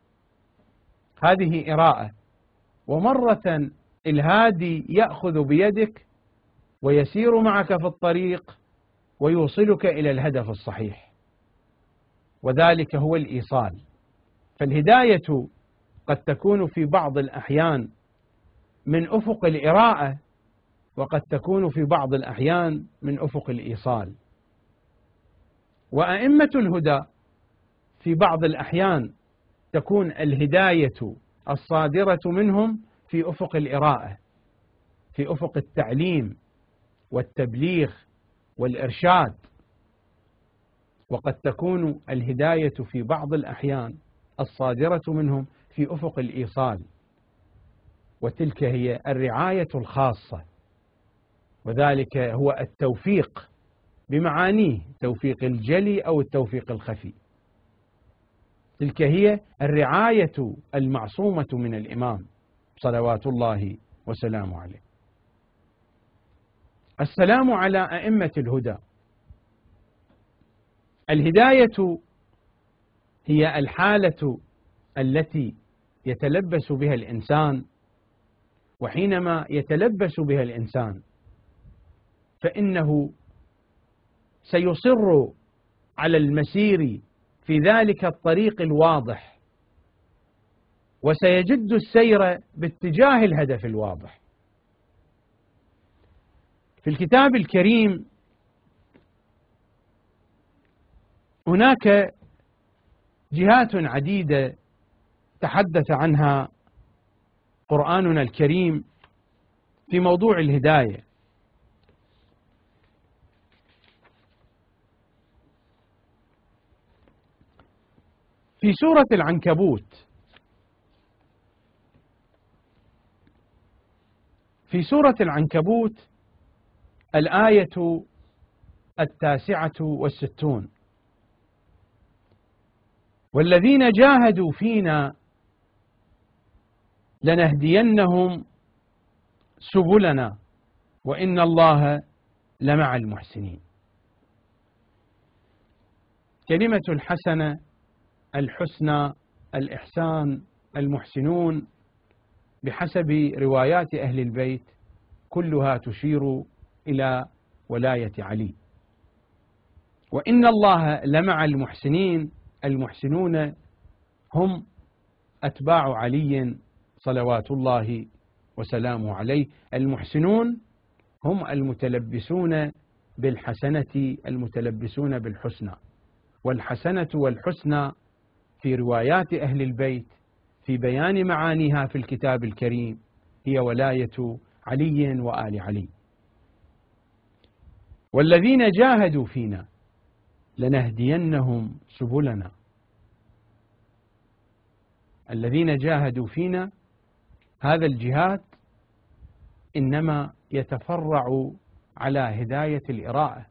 هذه إراءة. ومرة الهادي يأخذ بيدك ويسير معك في الطريق ويوصلك إلى الهدف الصحيح، وذلك هو الإيصال. فالهداية قد تكون في بعض الأحيان من أفق الإراءة، وقد تكون في بعض الأحيان من أفق الإيصال. وأئمة الهدى في بعض الأحيان تكون الهداية الصادرة منهم في أفق الإراءة، في أفق التعليم والتبليغ والإرشاد، وقد تكون الهداية في بعض الأحيان الصادرة منهم في أفق الإيصال، وتلك هي الرعاية الخاصة، وذلك هو التوفيق بمعانيه، توفيق الجلي أو التوفيق الخفي. تلك هي الرعاية المعصومة من الإمام صلوات الله وسلامه عليه. السلام على أئمة الهدى. الهداية هي الحالة التي يتلبس بها الإنسان، وحينما يتلبس بها الإنسان فإنه سيصر على المسير في ذلك الطريق الواضح، وسيجد السير باتجاه الهدف الواضح. في الكتاب الكريم هناك جهات عديدة تحدث عنها قرآننا الكريم في موضوع الهداية. في سورة العنكبوت، الآية 69: والذين جاهدوا فينا لنهدينهم سبلنا وإن الله لمع المحسنين. كلمة الحسنة، الحسنى، الإحسان، المحسنون بحسب روايات أهل البيت كلها تشير إلى ولاية علي. وإن الله لمع المحسنين، المحسنون هم أتباع علي صلوات الله وسلامه عليه. المحسنون هم المتلبسون بالحسنة، المتلبسون بالحسنى. والحسنة والحسنى في روايات أهل البيت في بيان معانيها في الكتاب الكريم هي ولاية علي وآل علي. والذين جاهدوا فينا لنهدينهم سبلنا. الذين جاهدوا فينا، هذا الجهاد إنما يتفرع على هداية الإراءة.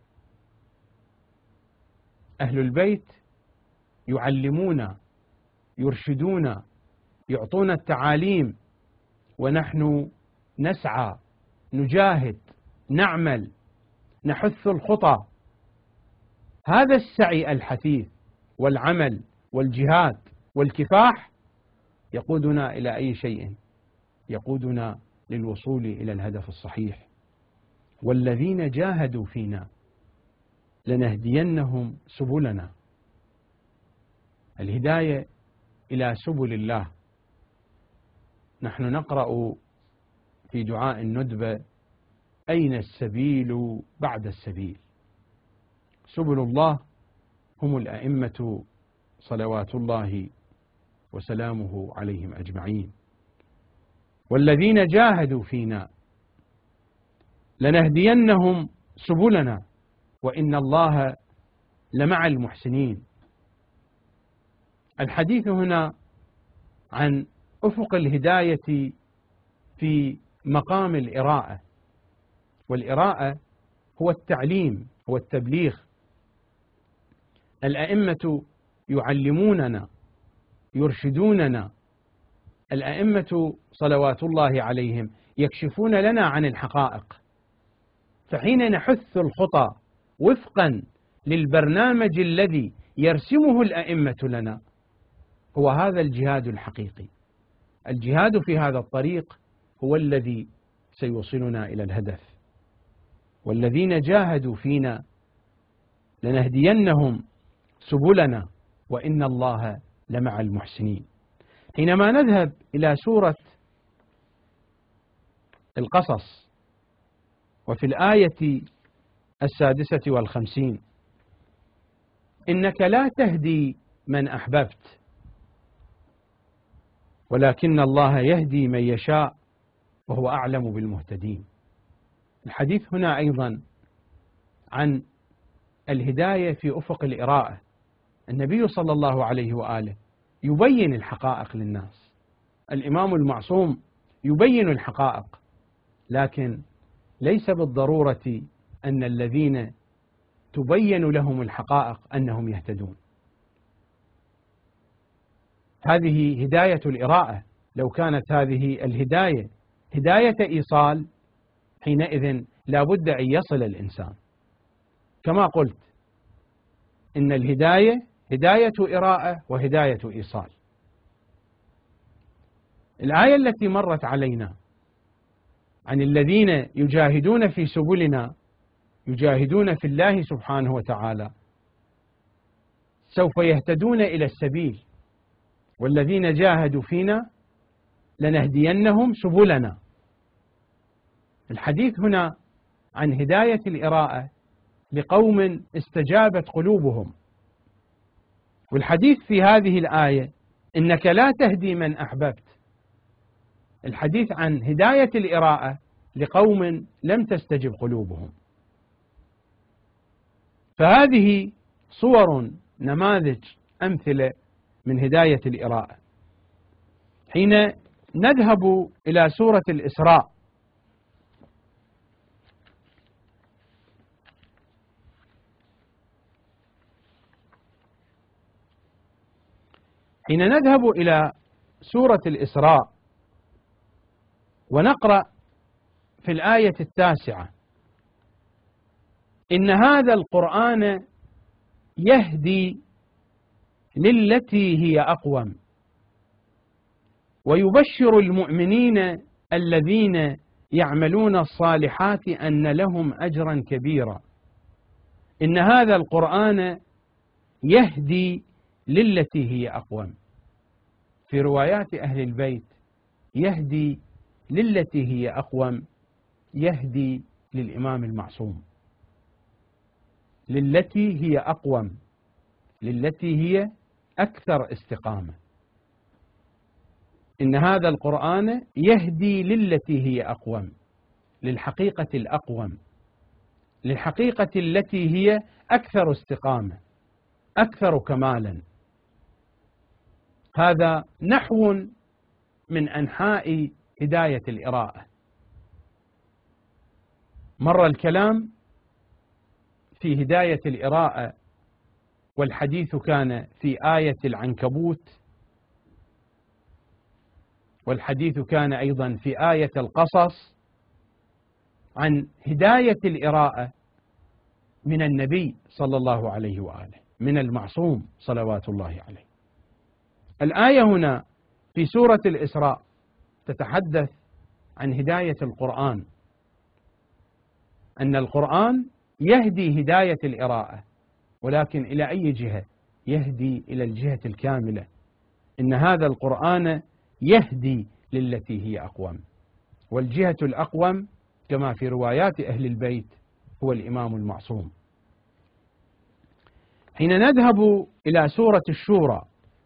أهل البيت يعلمون، يرشدون، يعطون التعاليم، ونحن نسعى، نجاهد، نعمل، نحث الخطى. هذا السعي الحثيث والعمل والجهاد والكفاح يقودنا إلى أي شيء؟ يقودنا للوصول إلى الهدف الصحيح. والذين جاهدوا فينا لنهدينهم سبلنا. الهداية إلى سبل الله. نحن نقرأ في دعاء الندبة: أين السبيل بعد السبيل؟ سبل الله هم الأئمة صلوات الله وسلامه عليهم أجمعين. والذين جاهدوا فينا لنهدينهم سبلنا وإن الله لمع المحسنين. الحديث هنا عن أفق الهداية في مقام الإراءة، والإراءة هو التعليم، هو التبليغ. الأئمة يعلموننا، يرشدوننا. الأئمة صلوات الله عليهم يكشفون لنا عن الحقائق، فحين نحث الخطى وفقا للبرنامج الذي يرسمه الأئمة لنا، هو هذا الجهاد الحقيقي. الجهاد في هذا الطريق هو الذي سيوصلنا إلى الهدف. والذين جاهدوا فينا لنهدينهم سبلنا وإن الله لمع المحسنين. حينما نذهب إلى سورة القصص وفي الآية 56: إنك لا تهدي من أحببت ولكن الله يهدي من يشاء وهو أعلم بالمهتدين. الحديث هنا أيضا عن الهداية في أفق الإراءة. النبي صلى الله عليه وآله يبين الحقائق للناس، الإمام المعصوم يبين الحقائق، لكن ليس بالضرورة أن الذين تبين لهم الحقائق أنهم يهتدون. هذه هداية الإراءة. لو كانت هذه الهداية هداية إيصال حينئذ لا بد أن يصل الإنسان. كما قلت إن الهداية هداية إراءة وهداية إيصال. الآية التي مرت علينا عن الذين يجاهدون في سبلنا يجاهدون في الله سبحانه وتعالى سوف يهتدون إلى السبيل، والذين جاهدوا فينا لنهدينهم سبلنا. الحديث هنا عن هداية الإراءة لقوم استجابت قلوبهم، والحديث في هذه الآية إنك لا تهدي من أحببت. الحديث عن هداية الإراءة لقوم لم تستجب قلوبهم. فهذه صور، نماذج، أمثلة من هداية الإراءة. حين نذهب إلى سورة الإسراء ونقرأ في الآية 9: إن هذا القرآن يهدي للتي هي أقوم ويبشر المؤمنين الذين يعملون الصالحات أن لهم أجرا كبيرا. إن هذا القرآن يهدي للتي هي أقوم. في روايات أهل البيت يهدي للتي هي أقوم يهدي للإمام المعصوم، للتي هي أقوم، للتي هي أكثر استقامة. إن هذا القرآن يهدي للتي هي أقوم، للحقيقة الأقوم، للحقيقة التي هي أكثر استقامة، أكثر كمالا. هذا نحو من أنحاء هداية الإراءة. مر الكلام في هداية الإراءة والحديث كان في آية العنكبوت، والحديث كان أيضا في آية القصص عن هداية الإراءة من النبي صلى الله عليه وآله، من المعصوم صلوات الله عليه. الآية هنا في سورة الإسراء تتحدث عن هداية القرآن، أن القرآن يهدي هداية الإراءة، ولكن إلى أي جهة؟ يهدي إلى الجهة الكاملة. إن هذا القرآن يهدي للتي هي أقوم، والجهة الأقوم كما في روايات أهل البيت هو الإمام المعصوم. حين نذهب إلى سورة الشورى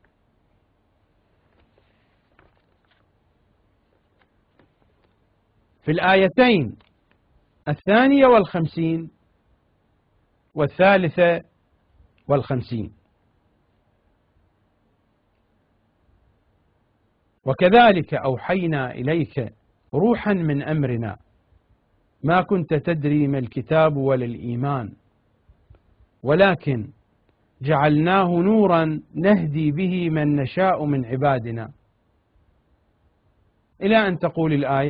في الآيتين 52 و53: وكذلك أوحينا إليك روحا من أمرنا ما كنت تدري ما الكتاب ولا الإيمان ولكن جعلناه نورا نهدي به من نشاء من عبادنا، إلى أن تقول الآية: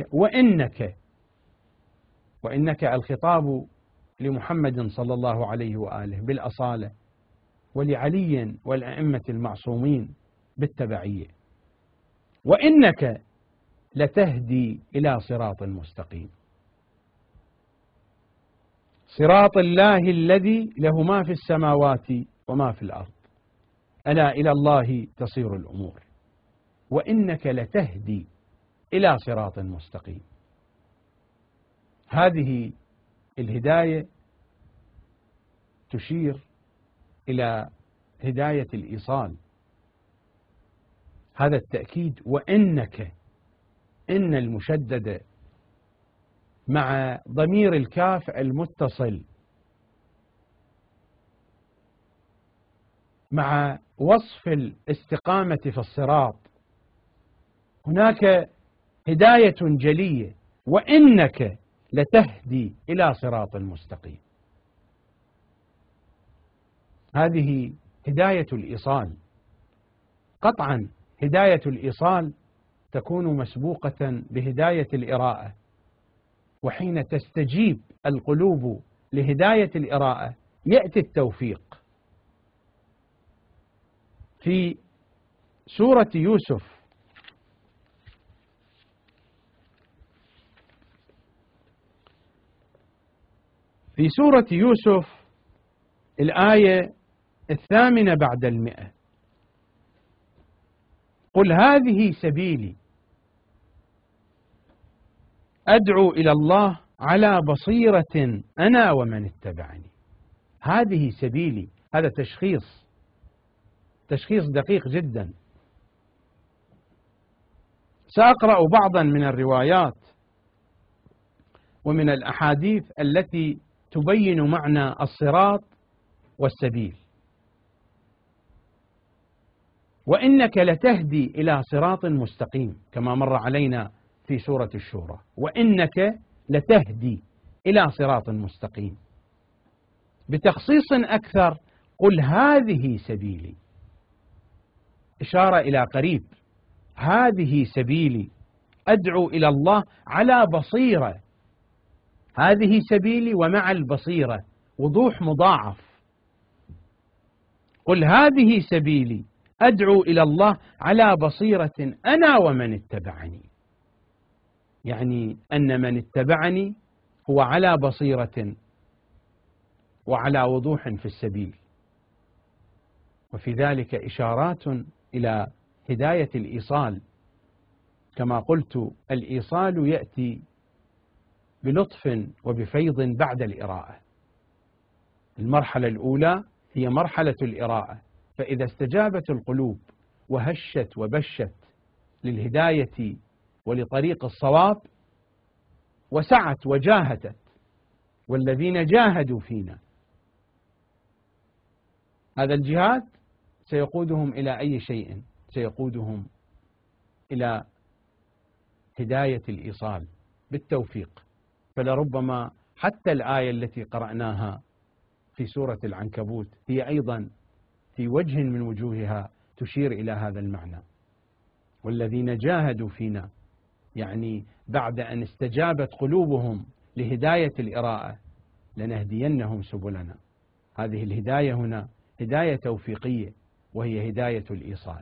وإنك الخطاب لمحمد صلى الله عليه وآله بالأصالة، ولعلي والأئمة المعصومين بالتبعية، وإنك لتهدي إلى صراط مستقيم، صراط الله الذي له ما في السماوات وما في الأرض، ألا إلى الله تصير الأمور، وإنك لتهدي إلى صراط مستقيم. هذه الهداية تشير إلى هداية الإيصال. هذا التأكيد، وإنك، إن المشددة مع ضمير الكاف المتصل مع وصف الاستقامة في الصراط. هناك هداية جلية: وإنك لتهدي إلى صراط مستقيم. هذه هداية الإيصال. قطعا هداية الإيصال تكون مسبوقة بهداية الإراءة، وحين تستجيب القلوب لهداية الإراءة يأتي التوفيق. في سورة يوسف الآية 8 بعد 100: قل هذه سبيلي أدعو إلى الله على بصيرة أنا ومن اتبعني. هذه سبيلي، هذا تشخيص دقيق جدا. سأقرأ بعضا من الروايات ومن الأحاديث التي تبين معنى الصراط والسبيل. وإنك لتهدي إلى صراط مستقيم، كما مر علينا في سورة الشورى: وإنك لتهدي إلى صراط مستقيم. بتخصيص أكثر: قل هذه سبيلي، إشارة إلى قريب. هذه سبيلي أدعو إلى الله على بصيرة. هذه سبيلي ومع البصيرة وضوح مضاعف. قل هذه سبيلي أدعو إلى الله على بصيرة أنا ومن اتبعني، يعني أن من اتبعني هو على بصيرة وعلى وضوح في السبيل. وفي ذلك إشارات إلى هداية الإيصال. كما قلت، الإيصال يأتي بلطف وبفيض بعد الإراءة. المرحلة الأولى هي مرحلة الإراءة، فإذا استجابت القلوب وهشت وبشت للهداية ولطريق الصواب وسعت وجاهدت، والذين جاهدوا فينا، هذا الجهاد سيقودهم إلى أي شيء؟ سيقودهم إلى هداية الإيصال بالتوفيق. فلربما حتى الآية التي قرأناها في سورة العنكبوت هي أيضا في وجه من وجوهها تشير إلى هذا المعنى: والذين جاهدوا فينا، يعني بعد أن استجابت قلوبهم لهداية الإراءة لنهدينهم سبلنا. هذه الهداية هنا هداية توفيقية، وهي هداية الإيصال.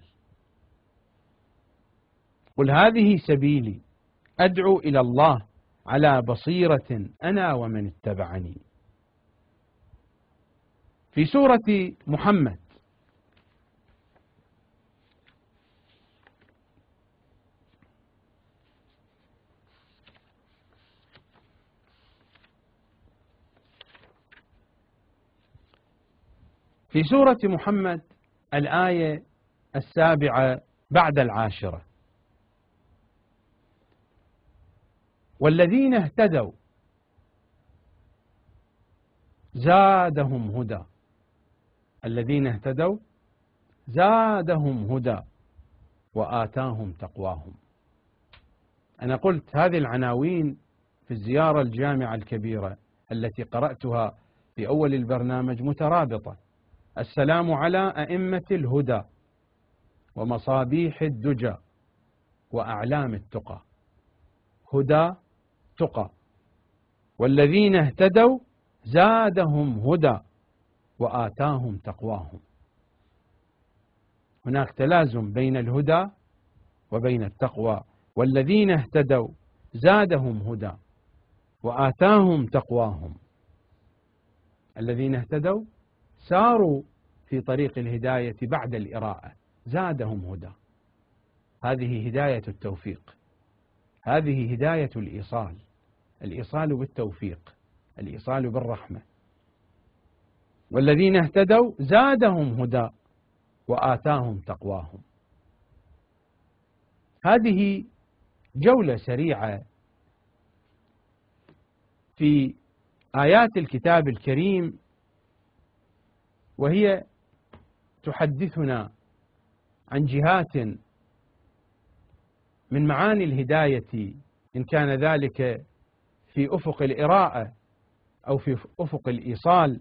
قل هذه سبيلي أدعو إلى الله على بصيرة أنا ومن اتبعني. في سورة محمد الآية 7 بعد 10: والذين اهتدوا زادهم هدى. الذين اهتدوا زادهم هدى وآتاهم تقواهم. أنا قلت هذه العناوين في الزيارة الجامعة الكبيرة التي قرأتها في أول البرنامج مترابطة: السلام على أئمة الهدى ومصابيح الدجى وأعلام التقى. هدى، تقى. والذين اهتدوا زادهم هدى وآتاهم تقواهم. هناك تلازم بين الهدى وبين التقوى. والذين اهتدوا زادهم هدى وآتاهم تقواهم. الذين اهتدوا ساروا في طريق الهداية بعد الإراءة، زادهم هدى. هذه هداية التوفيق، هذه هداية الإيصال. الإيصال بالتوفيق، الإيصال بالرحمة. والذين اهتدوا زادهم هدى وآتاهم تقواهم. هذه جولة سريعة في آيات الكتاب الكريم وهي تحدثنا عن جهات من معاني الهداية، إن كان ذلك في أفق الإراءة أو في أفق الإيصال.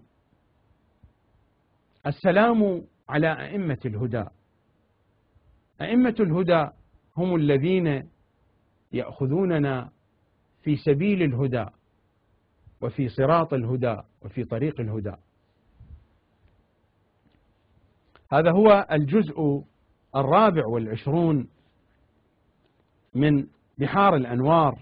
السلام على أئمة الهدى. أئمة الهدى هم الذين يأخذوننا في سبيل الهدى وفي صراط الهدى وفي طريق الهدى. هذا هو الجزء 24 من بحار الأنوار.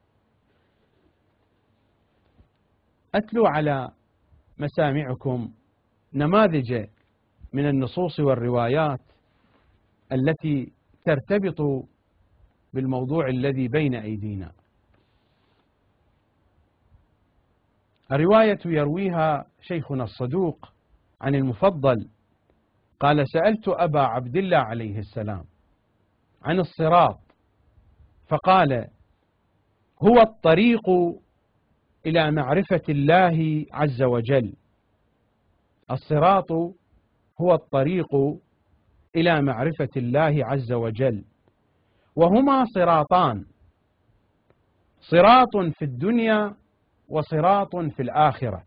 أتلو على مسامعكم نماذج من النصوص والروايات التي ترتبط بالموضوع الذي بين أيدينا. الرواية يرويها شيخنا الصدوق عن المفضل قال: سألت أبا عبد الله عليه السلام عن الصراط فقال: هو الطريق إلى معرفة الله عز وجل. الصراط هو الطريق إلى معرفة الله عز وجل، وهما صراطان: صراط في الدنيا وصراط في الآخرة.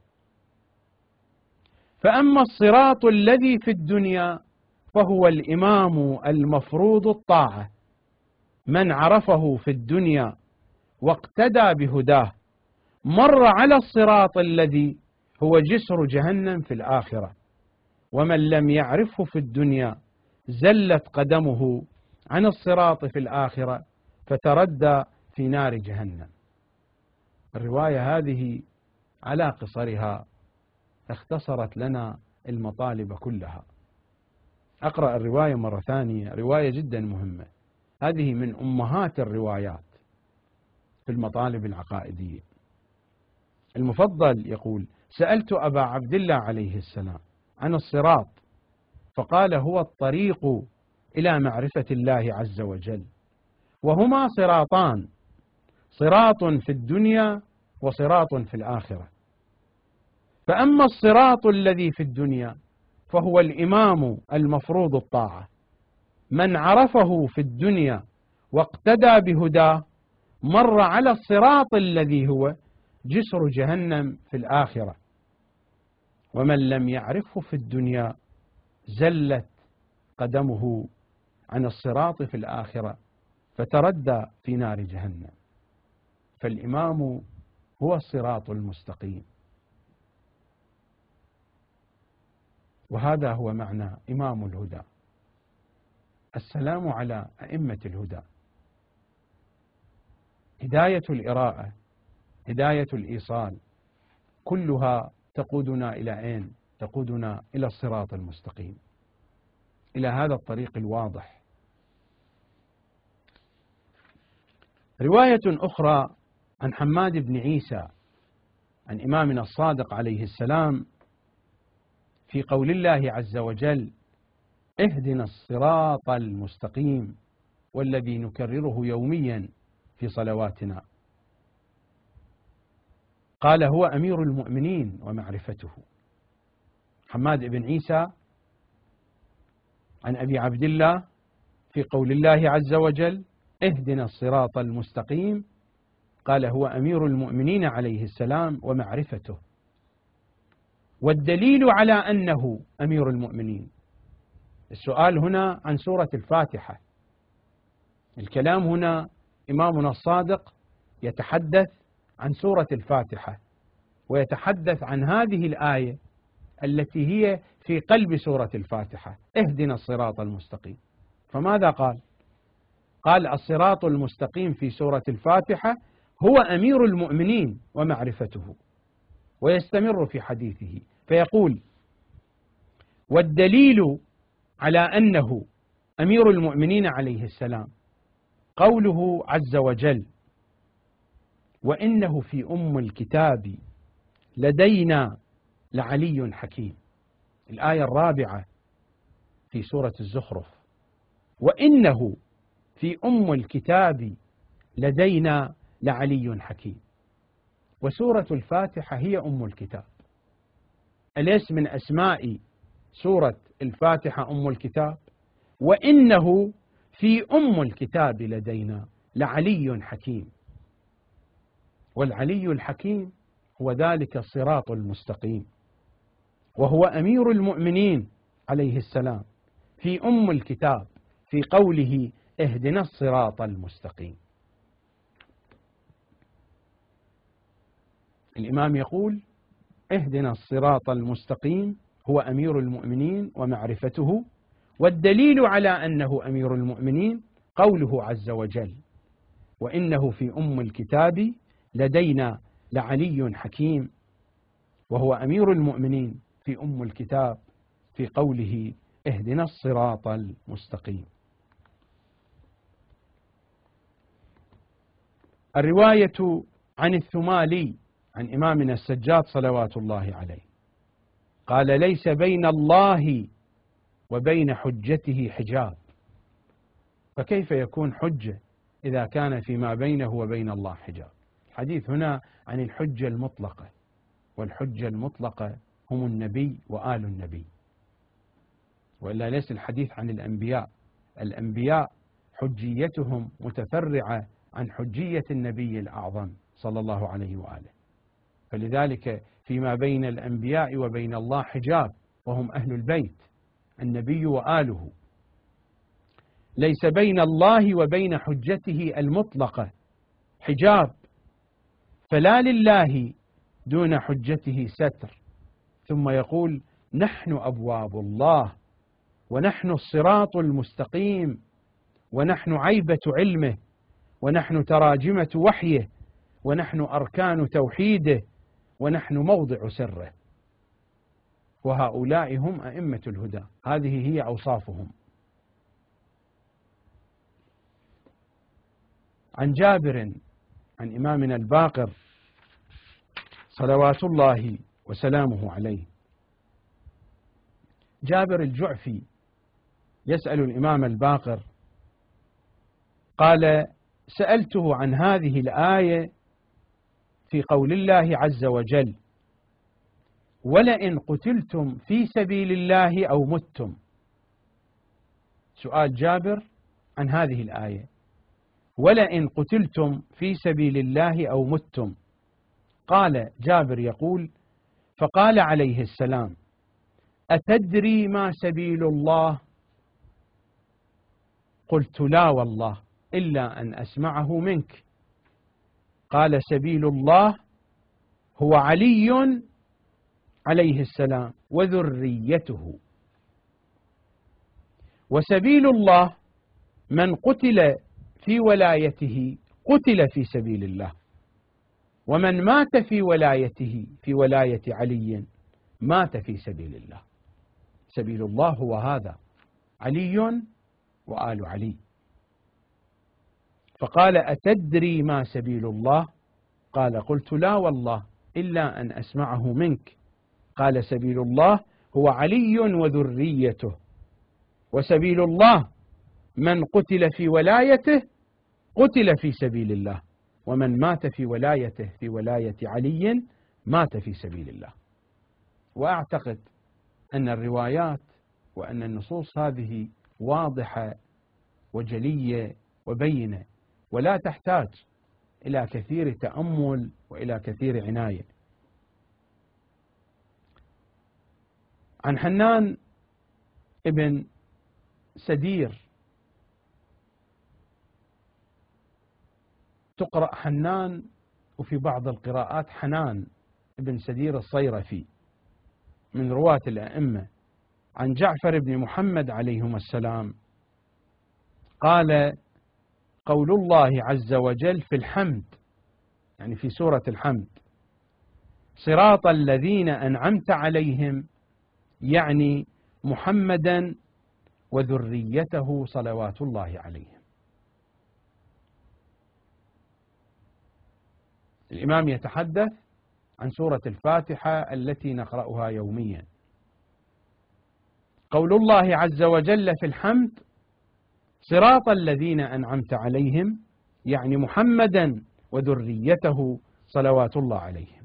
فأما الصراط الذي في الدنيا فهو الإمام المفروض الطاعة، من عرفه في الدنيا واقتدى بهداه مر على الصراط الذي هو جسر جهنم في الآخرة، ومن لم يعرفه في الدنيا زلت قدمه عن الصراط في الآخرة فتردى في نار جهنم. الرواية هذه على قصرها اختصرت لنا المطالب كلها. أقرأ الرواية مرة ثانية، رواية جدا مهمة، هذه من أمهات الروايات في المطالب العقائدية. المفضل يقول: سألت أبا عبد الله عليه السلام عن الصراط فقال: هو الطريق إلى معرفة الله عز وجل، وهما صراطان: صراط في الدنيا وصراط في الآخرة. فأما الصراط الذي في الدنيا فهو الإمام المفروض الطاعة، من عرفه في الدنيا واقتدى بهداه مر على الصراط الذي هو جسر جهنم في الآخرة، ومن لم يعرفه في الدنيا زلت قدمه عن الصراط في الآخرة فتردى في نار جهنم. فالإمام هو الصراط المستقيم، وهذا هو معنى إمام الهدى. السلام على أئمة الهدى. هداية الإراءة، هداية الإيصال، كلها تقودنا إلى أين؟ تقودنا إلى الصراط المستقيم، إلى هذا الطريق الواضح. رواية أخرى عن حماد بن عيسى عن إمامنا الصادق عليه السلام في قول الله عز وجل: اهدنا الصراط المستقيم، والذي نكرره يوميا في صلواتنا. قال: هو أمير المؤمنين ومعرفته. حماد بن عيسى عن أبي عبد الله في قول الله عز وجل: اهدنا الصراط المستقيم، قال: هو أمير المؤمنين عليه السلام ومعرفته. والدليل على أنه أمير المؤمنين، السؤال هنا عن سورة الفاتحة. الكلام هنا إمامنا الصادق يتحدث عن سورة الفاتحة، ويتحدث عن هذه الآية التي هي في قلب سورة الفاتحة: اهدنا الصراط المستقيم. فماذا قال؟ قال: الصراط المستقيم في سورة الفاتحة هو أمير المؤمنين ومعرفته. ويستمر في حديثه فيقول: والدليل على أنه أمير المؤمنين عليه السلام قوله عز وجل: وإنه في أم الكتاب لدينا لعلي حكيم. الآية الرابعة في سورة الزخرف: وإنه في أم الكتاب لدينا لعلي حكيم. وسورة الفاتحة هي أم الكتاب. أليس من أسماء سورة الفاتحة أم الكتاب؟ وإنه في أم الكتاب لدينا لعلي حكيم، والعلي الحكيم هو ذلك الصراط المستقيم، وهو أمير المؤمنين عليه السلام في أم الكتاب في قوله اهدنا الصراط المستقيم. الإمام يقول اهدنا الصراط المستقيم هو أمير المؤمنين ومعرفته، والدليل على أنه أمير المؤمنين قوله عز وجل وإنه في أم الكتاب لدينا لعلي حكيم، وهو أمير المؤمنين في أم الكتاب في قوله اهدنا الصراط المستقيم. الرواية عن الثمالي عن إمامنا السجاد صلوات الله عليه قال ليس بين الله وبين حجته حجاب. فكيف يكون حجة إذا كان فيما بينه وبين الله حجاب؟ الحديث هنا عن الحجة المطلقة، والحجة المطلقة هم النبي وآل النبي، وإلا ليس الحديث عن الأنبياء. الأنبياء حجيتهم متفرعة عن حجية النبي الأعظم صلى الله عليه وآله، فلذلك فيما بين الأنبياء وبين الله حجاب، وهم أهل البيت النبي وآله. ليس بين الله وبين حجته المطلقة حجاب، فلا لله دون حجته ستر. ثم يقول نحن أبواب الله، ونحن الصراط المستقيم، ونحن عيبة علمه، ونحن تراجمة وحيه، ونحن أركان توحيده، ونحن موضع سره. وهؤلاء هم أئمة الهدى، هذه هي أوصافهم. عن جابر عن إمامنا الباقر صلوات الله وسلامه عليه، جابر الجعفي يسأل الإمام الباقر قال سألته عن هذه الآية في قول الله عز وجل ولئن قتلتم في سبيل الله أو متم. سؤال جابر عن هذه الآية ولئن قتلتم في سبيل الله أو متم. قال جابر يقول فقال عليه السلام أتدري ما سبيل الله؟ قلت لا والله إلا أن أسمعه منك. قال سبيل الله هو علي عليه السلام وذريته، وسبيل الله من قتل في ولايته قتل في سبيل الله، ومن مات في ولايته في ولاية علي مات في سبيل الله. سبيل الله هو هذا علي وآل علي. فقال أتدري ما سبيل الله؟ قال قلت لا والله إلا أن أسمعه منك. قال سبيل الله هو علي وذريته، وسبيل الله من قتل في ولايته قتل في سبيل الله، ومن مات في ولايته في ولاية علي مات في سبيل الله. وأعتقد أن الروايات وأن النصوص هذه واضحة وجلية وبينة، ولا تحتاج إلى كثير تأمل وإلى كثير عناية. عن حنان ابن سدير، تقرأ حنان وفي بعض القراءات حنان ابن سدير الصيرفي من رواة الأئمة، عن جعفر بن محمد عليهما السلام قال قول الله عز وجل في الحمد، يعني في سورة الحمد، صراط الذين أنعمت عليهم، يعني محمدا وذريته صلوات الله عليهم. الإمام يتحدث عن سورة الفاتحة التي نقرأها يوميا. قول الله عز وجل في الحمد صراط الذين أنعمت عليهم، يعني محمدا وذريته صلوات الله عليهم.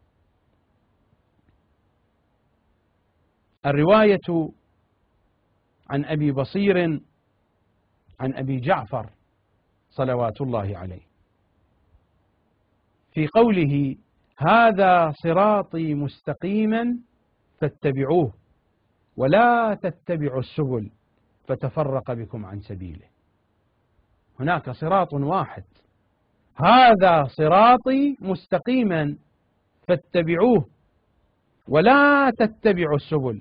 الرواية عن أبي بصير عن أبي جعفر صلوات الله عليه في قوله: هذا صراطي مستقيما فاتبعوه ولا تتبعوا السبل فتفرق بكم عن سبيله. هناك صراط واحد، هذا صراطي مستقيما فاتبعوه ولا تتبعوا السبل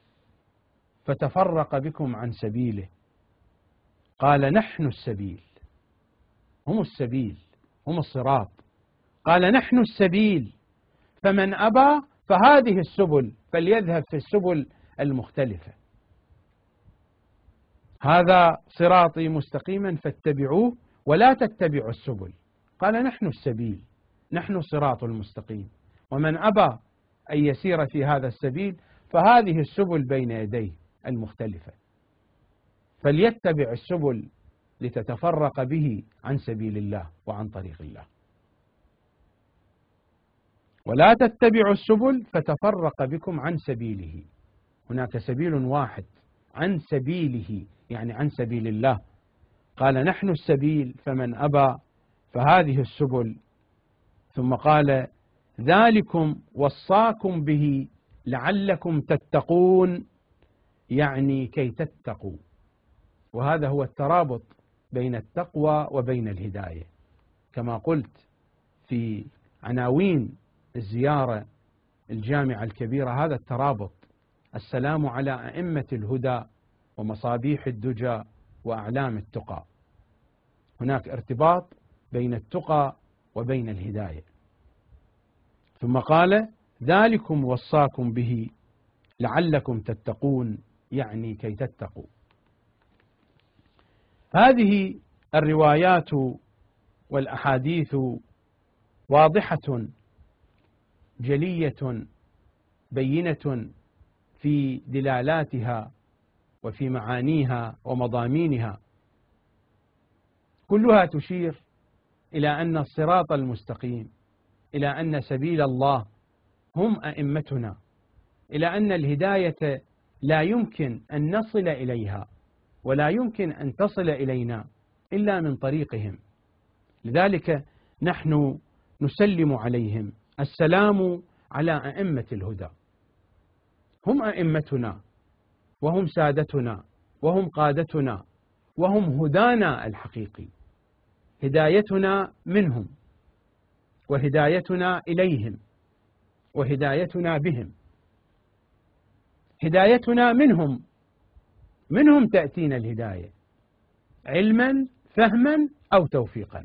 فتفرق بكم عن سبيله. قال: نحن السبيل، هم السبيل، هم الصراط. قال: نحن السبيل، فمن أبى فهذه السبل فليذهب في السبل المختلفة. هذا صراطي مستقيما فاتبعوه ولا تتبعوا السبل. قال: نحن السبيل، نحن الصراط المستقيم، ومن أبى أن يسير في هذا السبيل فهذه السبل بين يديه المختلفة، فليتبع السبل لتتفرق به عن سبيل الله وعن طريق الله. ولا تتبعوا السبل فتفرق بكم عن سبيله. هناك سبيل واحد، عن سبيله يعني عن سبيل الله. قال: نحن السبيل، فمن أبى فهذه السبل. ثم قال: ذلكم وصاكم به لعلكم تتقون، يعني كي تتقوا. وهذا هو الترابط بين التقوى وبين الهداية، كما قلت في عناوين الزيارة الجامعة الكبيرة، هذا الترابط: السلام على أئمة الهدى ومصابيح الدجى وأعلام التقى. هناك ارتباط بين التقى وبين الهداية. ثم قال: ذلكم وصاكم به لعلكم تتقون، يعني كي تتقوا. هذه الروايات والأحاديث واضحة جلية بينة في دلالاتها وفي معانيها ومضامينها، كلها تشير إلى أن الصراط المستقيم، إلى أن سبيل الله هم أئمتنا، إلى أن الهداية لا يمكن أن نصل إليها ولا يمكن أن تصل إلينا إلا من طريقهم. لذلك نحن نسلم عليهم: السلام على أئمة الهدى، هم أئمتنا وهم سادتنا وهم قادتنا وهم هدانا الحقيقي. هدايتنا منهم وهدايتنا إليهم وهدايتنا بهم. هدايتنا منهم تأتينا الهداية، علما فهما أو توفيقا.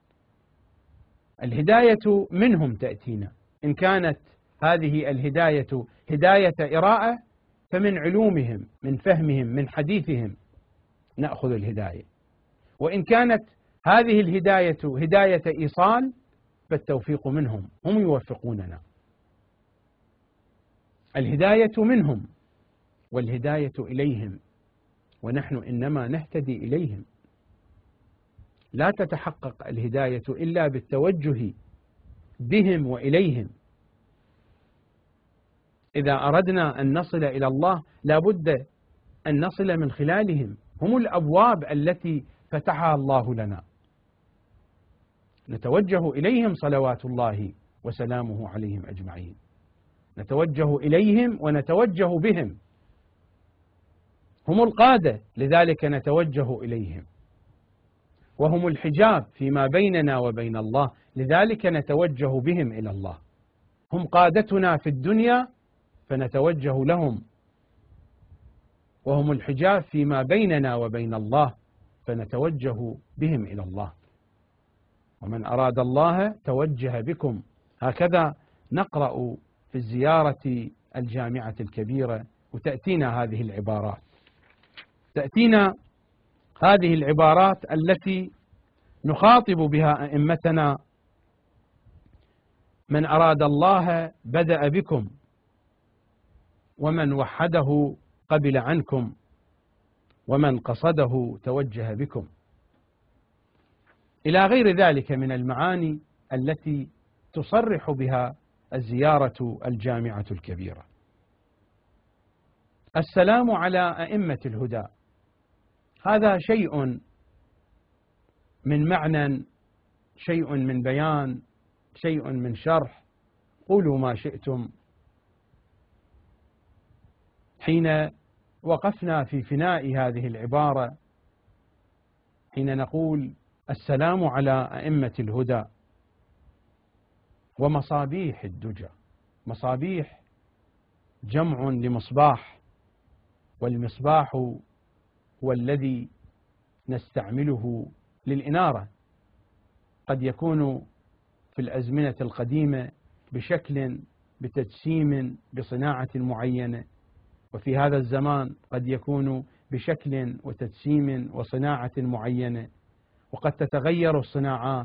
الهداية منهم تأتينا، إن كانت هذه الهداية هداية إراءة فمن علومهم، من فهمهم، من حديثهم نأخذ الهداية. وإن كانت هذه الهداية هداية إيصال فالتوفيق منهم، هم يوفقوننا. الهداية منهم والهداية إليهم، ونحن إنما نهتدي إليهم. لا تتحقق الهداية إلا بالتوجه بهم وإليهم. إذا أردنا أن نصل إلى الله لا بد أن نصل من خلالهم، هم الأبواب التي فتحها الله لنا. نتوجه إليهم صلوات الله وسلامه عليهم أجمعين، نتوجه إليهم ونتوجه بهم، هم القادة لذلك نتوجه إليهم، وهم الحجاب فيما بيننا وبين الله لذلك نتوجه بهم إلى الله. هم قادتنا في الدنيا فنتوجه لهم، وهم الحجاب فيما بيننا وبين الله فنتوجه بهم إلى الله. ومن أراد الله توجه بكم. هكذا نقرأ في الزيارة الجامعة الكبيرة، وتأتينا هذه العبارات، تأتينا هذه العبارات التي نخاطب بها أئمتنا: من أراد الله بدأ بكم، ومن وحده قبل عنكم، ومن قصده توجه بكم، إلى غير ذلك من المعاني التي تصرح بها الزيارة الجامعة الكبيرة. السلام على أئمة الهدى، هذا شيء من معنى، شيء من بيان، شيء من شرح، قولوا ما شئتم. حين وقفنا في فناء هذه العبارة، حين نقول السلام على أئمة الهدى ومصابيح الدجى، مصابيح جمع لمصباح، والمصباح هو الذي نستعمله للإنارة، قد يكون في الأزمنة القديمة بشكل، بتجسيم، بصناعة معينة، وفي هذا الزمان قد يكون بشكل وتجسيم وصناعة معينة، وقد تتغير الصناعات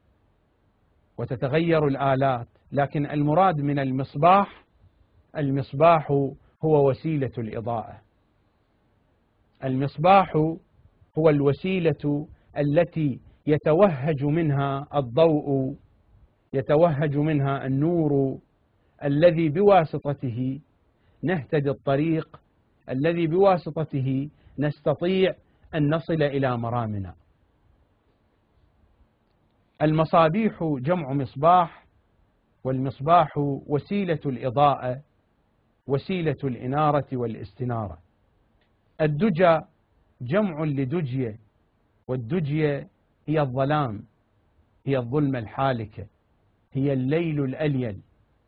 وتتغير الآلات، لكن المراد من المصباح، المصباح هو وسيلة الإضاءة. المصباح هو الوسيلة التي يتوهج منها الضوء، يتوهج منها النور، الذي بواسطته نهتدي الطريق، الذي بواسطته نستطيع أن نصل إلى مرامنا. المصابيح جمع مصباح، والمصباح وسيلة الإضاءة، وسيلة الإنارة والاستنارة. الدجى جمع لدجية، والدجية هي الظلام، هي الظلمة الحالكة، هي الليل الأليل.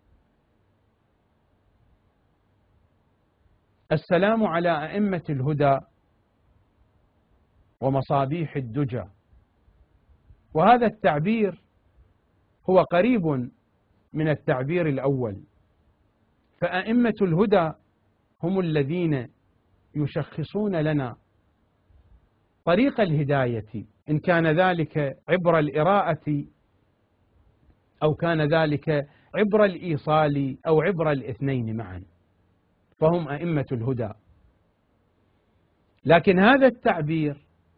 السلام على أئمة الهدى ومصابيح الدجى، وهذا التعبير هو قريب من التعبير الأول، فأئمة الهدى هم الذين يشخصون لنا طريق الهداية، إن كان ذلك عبر الإراءة أو كان ذلك عبر الإيصال أو عبر الاثنين معا، فهم أئمة الهدى. لكن هذا التعبير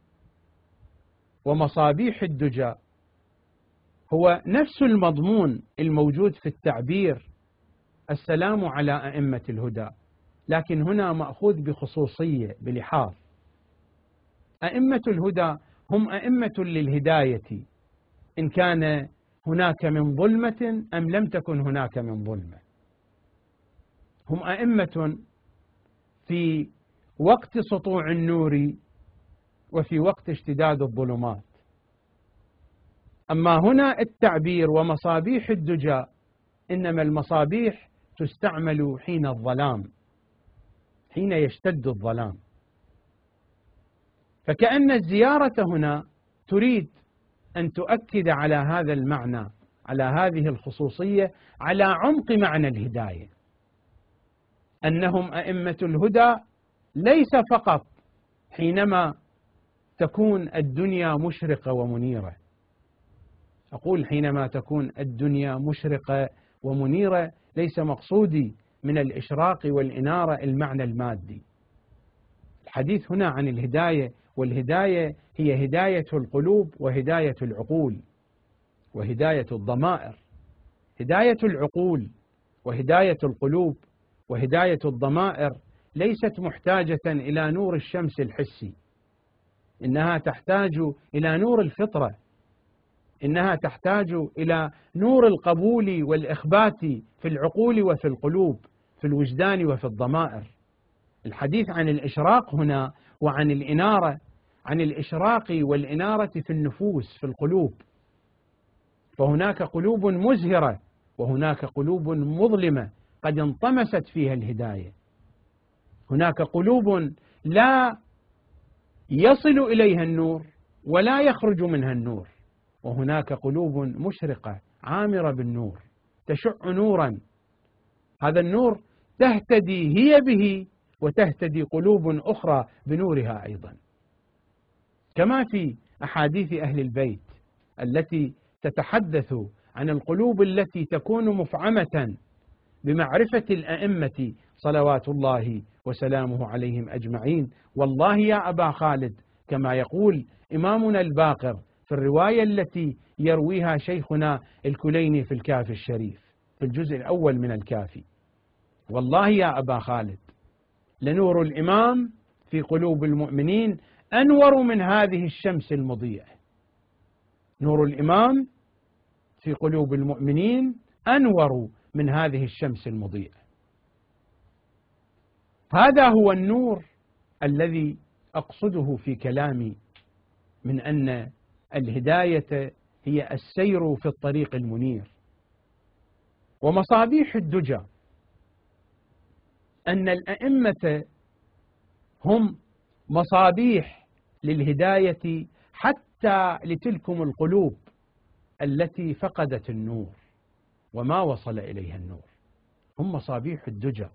ومصابيح الدجى هو نفس المضمون الموجود في التعبير السلام على أئمة الهدى، لكن هنا مأخوذ بخصوصية، بلحاظ. أئمة الهدى هم أئمة للهداية، إن كان هناك من ظلمة أم لم تكن هناك من ظلمة. هم أئمة في وقت سطوع النور وفي وقت اشتداد الظلمات. أما هنا التعبير ومصابيح الدجى، إنما المصابيح تستعمل حين الظلام، حين يشتد الظلام. فكأن الزيارة هنا تريد أن تؤكد على هذا المعنى، على هذه الخصوصية، على عمق معنى الهداية، أنهم أئمة الهدى ليس فقط حينما تكون الدنيا مشرقة ومنيرة. أقول حينما تكون الدنيا مشرقة ومنيرة، ليس مقصودي من الإشراق والإنارة المعنى المادي. الحديث هنا عن الهداية، والهداية هي هداية القلوب وهداية العقول وهداية الضمائر. هداية العقول وهداية القلوب وهداية الضمائر ليست محتاجة إلى نور الشمس الحسي، إنها تحتاج إلى نور الفطرة، إنها تحتاج إلى نور القبول والإخبات في العقول وفي القلوب، في الوجدان وفي الضمائر. الحديث عن الإشراق هنا وعن الإنارة، عن الإشراق والإنارة في النفوس، في القلوب. فهناك قلوب مزهرة وهناك قلوب مظلمة قد انطمست فيها الهداية. هناك قلوب لا يصل إليها النور ولا يخرج منها النور، وهناك قلوب مشرقة عامرة بالنور، تشع نورا. هذا النور تهتدي هي به وتهتدي قلوب أخرى بنورها أيضا، كما في أحاديث أهل البيت التي تتحدث عن القلوب التي تكون مفعمة بمعرفة الأئمة صلوات الله وسلامه عليهم أجمعين. والله يا أبا خالد، كما يقول إمامنا الباقر في الرواية التي يرويها شيخنا الكليني في الكافي الشريف في الجزء الأول من الكافي: والله يا أبا خالد لنور الإمام في قلوب المؤمنين أنور من هذه الشمس المضيئة. نور الإمام في قلوب المؤمنين أنور من هذه الشمس المضيئة. هذا هو النور الذي أقصده في كلامي من أن الهداية هي السير في الطريق المنير. ومصابيح الدجى أن الأئمة هم مصابيح للهداية حتى لتلكم القلوب التي فقدت النور وما وصل إليها النور، هم مصابيح الدجى.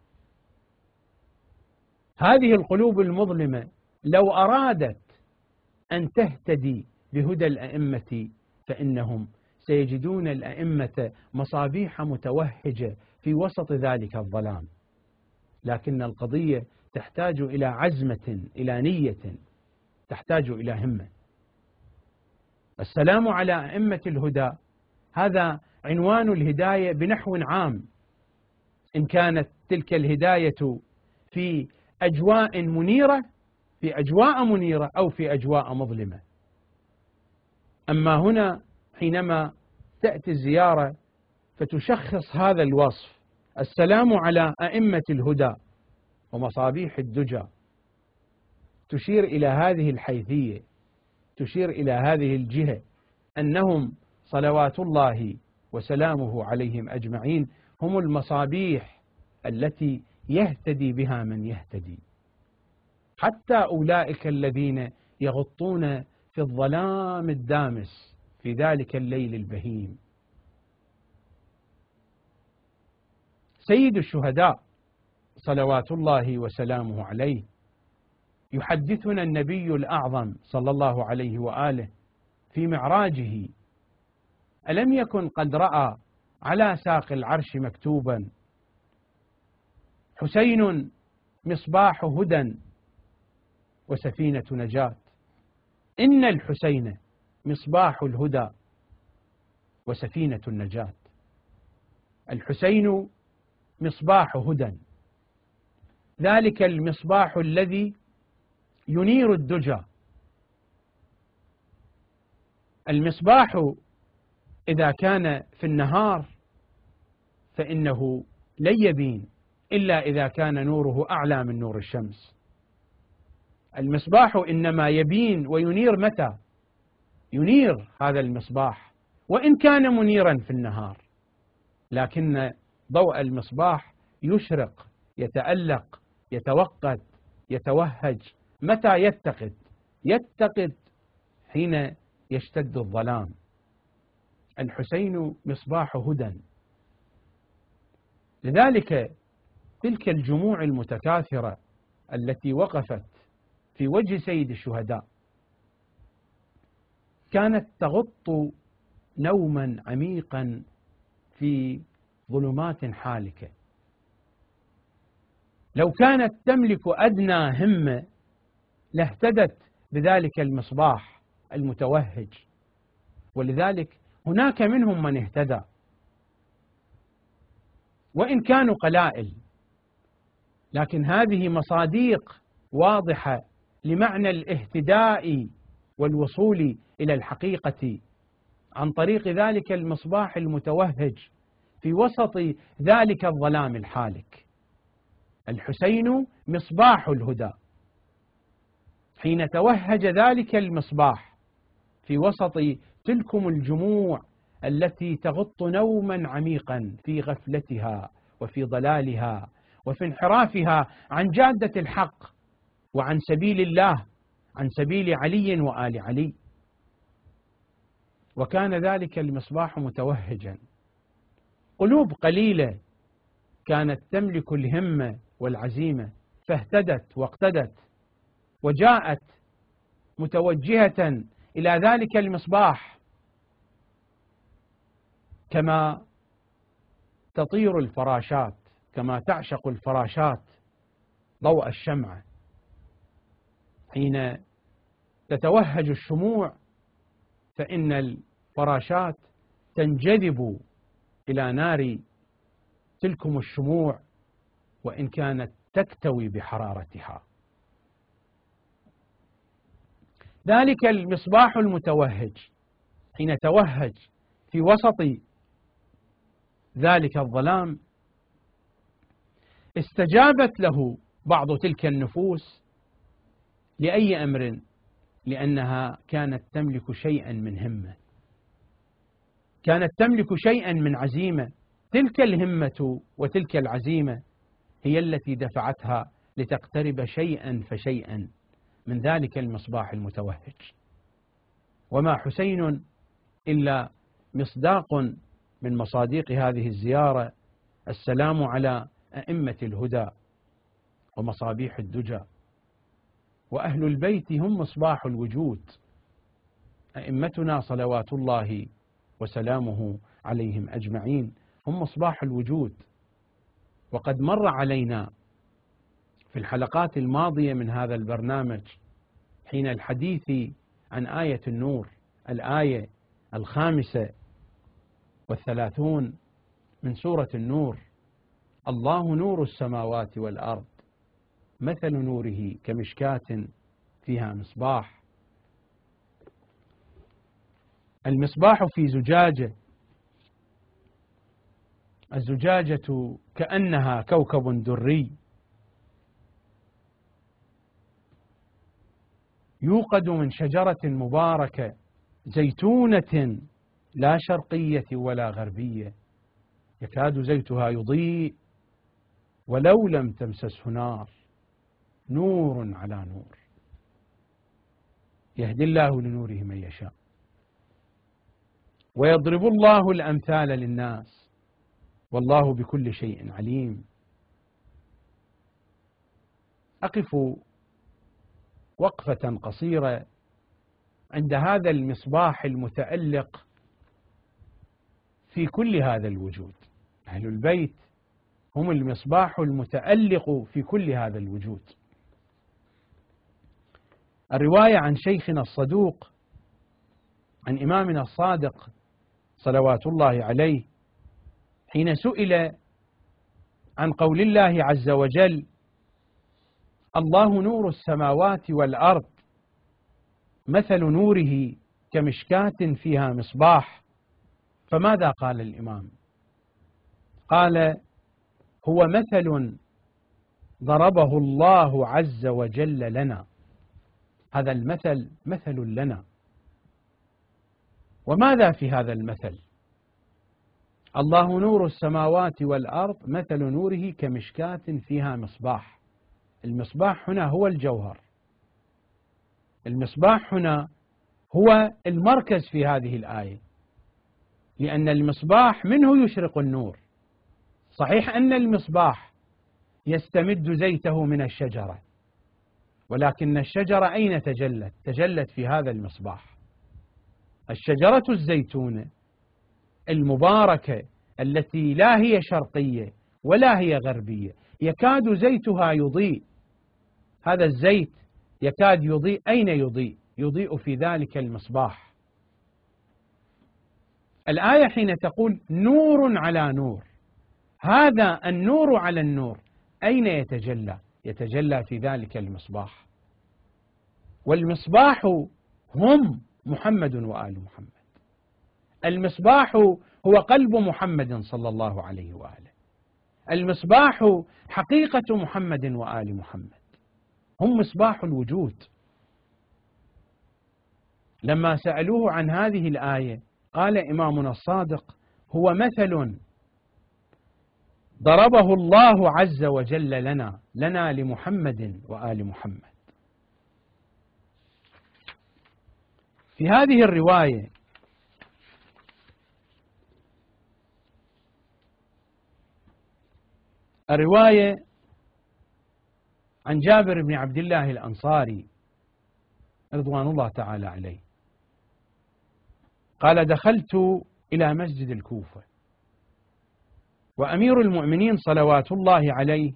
هذه القلوب المظلمة لو أرادت أن تهتدي بهدى الأئمة فإنهم سيجدون الأئمة مصابيح متوهجة في وسط ذلك الظلام، لكن القضية تحتاج إلى عزمة، إلى نية، تحتاج إلى همة. السلام على أئمة الهدى هذا عنوان الهداية بنحو عام، إن كانت تلك الهداية في أجواء منيرة، في أجواء منيرة أو في أجواء مظلمة. أما هنا حينما تأتي الزيارة فتشخص هذا الوصف: السلام على أئمة الهدى ومصابيح الدجى، تشير إلى هذه الحيثية، تشير إلى هذه الجهة، أنهم صلوات الله وسلامه عليهم أجمعين هم المصابيح التي يهتدي بها من يهتدي، حتى أولئك الذين يغطون في الظلام الدامس في ذلك الليل البهيم. سيد الشهداء صلوات الله وسلامه عليه يحدثنا النبي الأعظم صلى الله عليه وآله في معراجه: ألم يكن قد رأى على ساق العرش مكتوبا: حسين مصباح هدى وسفينة نجاة. إن الحسين مصباح الهدى وسفينة النجاة. الحسين مصباح هدى، ذلك المصباح الذي ينير الدجى. المصباح إذا كان في النهار فإنه لن يبين إلا إذا كان نوره أعلى من نور الشمس. المصباح إنما يبين وينير متى؟ ينير هذا المصباح وإن كان منيرا في النهار، لكن ضوء المصباح يشرق، يتألق، يتوقد، يتوهج. متى يتقد؟ يتقد حين يشتد الظلام. الحسين مصباح هدى. لذلك تلك الجموع المتكاثرة التي وقفت في وجه سيد الشهداء كانت تغط نوما عميقا في ظلمات حالكة. لو كانت تملك أدنى همة لاهتدت بذلك المصباح المتوهج، ولذلك هناك منهم من اهتدى وإن كانوا قلائل، لكن هذه مصاديق واضحة لمعنى الاهتداء والوصول إلى الحقيقة عن طريق ذلك المصباح المتوهج في وسط ذلك الظلام الحالك. الحسين مصباح الهدى. حين توهج ذلك المصباح في وسط تلكم الجموع التي تغط نوما عميقا في غفلتها وفي ضلالها وفي انحرافها عن جادة الحق وعن سبيل الله، عن سبيل علي وآل علي، وكان ذلك المصباح متوهجا. قلوب قليلة كانت تملك الهمة والعزيمة فاهتدت واقتدت وجاءت متوجهة إلى ذلك المصباح، كما تطير الفراشات، كما تعشق الفراشات ضوء الشمعة. حين تتوهج الشموع فإن الفراشات تنجذب إلى نار تلكم الشموع وإن كانت تكتوي بحرارتها. ذلك المصباح المتوهج حين توهج في وسط ذلك الظلام استجابت له بعض تلك النفوس لأي أمر؟ لأنها كانت تملك شيئا من همة، كانت تملك شيئا من عزيمة. تلك الهمة وتلك العزيمة هي التي دفعتها لتقترب شيئا فشيئا من ذلك المصباح المتوهج. وما حسين إلا مصداق من مصاديق هذه الزيارة. السلام على أئمة الهدى ومصابيح الدجى، وأهل البيت هم مصباح الوجود. أئمتنا صلوات الله وسلامه عليهم أجمعين هم مصباح الوجود. وقد مر علينا في الحلقات الماضية من هذا البرنامج حين الحديث عن آية النور، الآية 35 من سورة النور: الله نور السماوات والأرض مثل نوره كمشكاة فيها مصباح. المصباح في زجاجة، الزجاجة كأنها كوكب دري يوقد من شجرة مباركة زيتونة لا شرقية ولا غربية يكاد زيتها يضيء ولو لم تمسسه نار، نور على نور، يهدي الله لنوره من يشاء ويضرب الله الأمثال للناس والله بكل شيء عليم. أقف وقفة قصيرة عند هذا المصباح المتألق في كل هذا الوجود. أهل البيت هم المصباح المتألق في كل هذا الوجود. الرواية عن شيخنا الصدوق عن إمامنا الصادق صلوات الله عليه حين سئل عن قول الله عز وجل: الله نور السماوات والأرض مثل نوره كمشكاة فيها مصباح، فماذا قال الإمام؟ قال: هو مثل ضربه الله عز وجل لنا. هذا المثل مثل لنا. وماذا في هذا المثل؟ الله نور السماوات والأرض مثل نوره كمشكاة فيها مصباح. المصباح هنا هو الجوهر، المصباح هنا هو المركز في هذه الآية، لأن المصباح منه يشرق النور. صحيح أن المصباح يستمد زيته من الشجرة، ولكن الشجرة أين تجلت؟ تجلت في هذا المصباح. الشجرة الزيتونة المباركة التي لا هي شرقية ولا هي غربية يكاد زيتها يضيء. هذا الزيت يكاد يضيء. أين يضيء؟ يضيء في ذلك المصباح. الآية حين تقول نور على نور، هذا النور على النور أين يتجلى؟ يتجلى في ذلك المصباح. والمصباح هم محمد وآل محمد. المصباح هو قلب محمد صلى الله عليه وآله. المصباح حقيقة محمد وآل محمد، هم مصباح الوجود. لما سألوه عن هذه الآية قال إمامنا الصادق: هو مثل ضربه الله عز وجل لنا لمحمد وآل محمد. في هذه الرواية عن جابر بن عبد الله الأنصاري رضوان الله تعالى عليه قال: دخلت إلى مسجد الكوفة وأمير المؤمنين صلوات الله عليه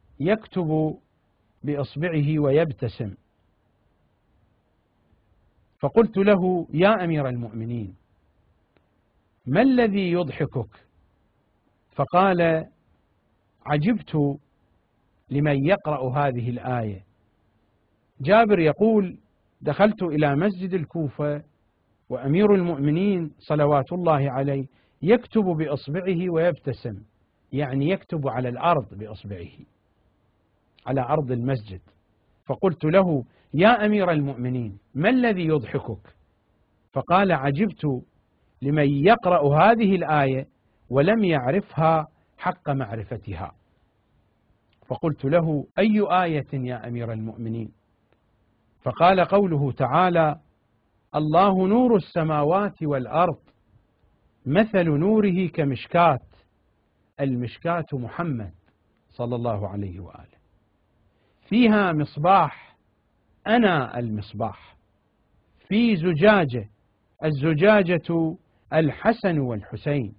يكتب بإصبعه ويبتسم، فقلت له: يا أمير المؤمنين، ما الذي يضحكك؟ فقال: عجبت لمن يقرأ هذه الآية. جابر يقول: دخلت إلى مسجد الكوفة وأمير المؤمنين صلوات الله عليه يكتب بإصبعه ويبتسم، يعني يكتب على الأرض بإصبعه على أرض المسجد. فقلت له: يا أمير المؤمنين، ما الذي يضحكك؟ فقال: عجبت لمن يقرأ هذه الآية ولم يعرفها حق معرفتها. فقلت له: أي آية يا أمير المؤمنين؟ فقال: قوله تعالى: الله نور السماوات والأرض مثل نوره كمشكاة، المشكاة محمد صلى الله عليه وآله، فيها مصباح، أنا المصباح، في زجاجة، الزجاجة الحسن والحسين،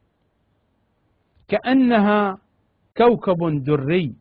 كأنها كوكب دري.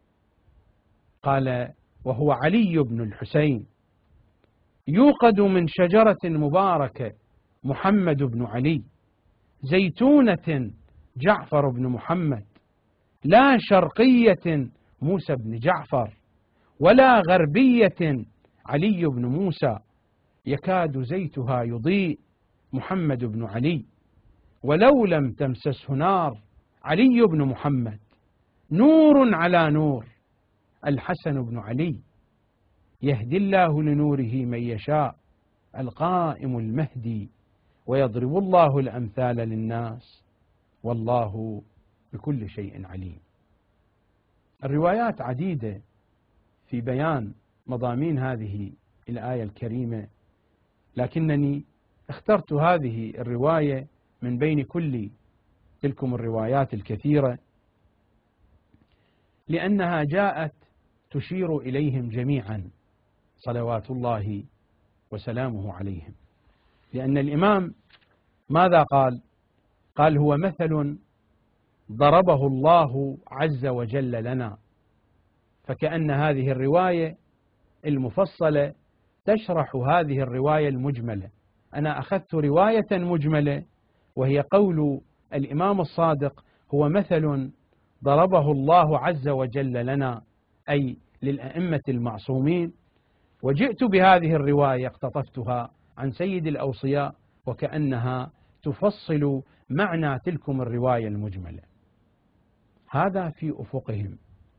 قال: وهو علي بن الحسين، يوقد من شجرة مباركة محمد بن علي، زيتونة جعفر بن محمد، لا شرقية موسى بن جعفر، ولا غربية علي بن موسى، يكاد زيتها يضيء محمد بن علي، ولو لم تمسسه نار علي بن محمد، نور على نور الحسن بن علي، يهدي الله لنوره من يشاء، القائم المهدي، ويضرب الله الأمثال للناس، والله بكل شيء عليم. الروايات عديدة في بيان مضامين هذه الآية الكريمة، لكنني اخترت هذه الرواية من بين كل تلكم الروايات الكثيرة لأنها جاءت تشير إليهم جميعا صلوات الله وسلامه عليهم. لأن الإمام ماذا قال؟ قال: هو مثل ضربه الله عز وجل لنا. فكأن هذه الرواية المفصلة تشرح هذه الرواية المجملة. أنا أخذت رواية مجملة وهي قول الإمام الصادق: هو مثل ضربه الله عز وجل لنا، أي للأئمة المعصومين، وجئت بهذه الرواية اقتطفتها عن سيد الأوصياء وكأنها تفصل معنى تلكم الرواية المجملة. هذا في أفقهم،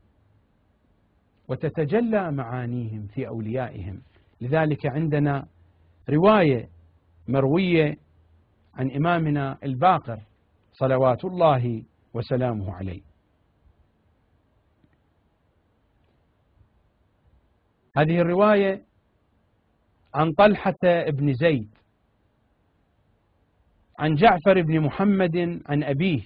وتتجلى معانيهم في أوليائهم. لذلك عندنا رواية مروية عن إمامنا الباقر صلوات الله وسلامه عليه. هذه الرواية عن طلحة بن زيد عن جعفر بن محمد عن أبيه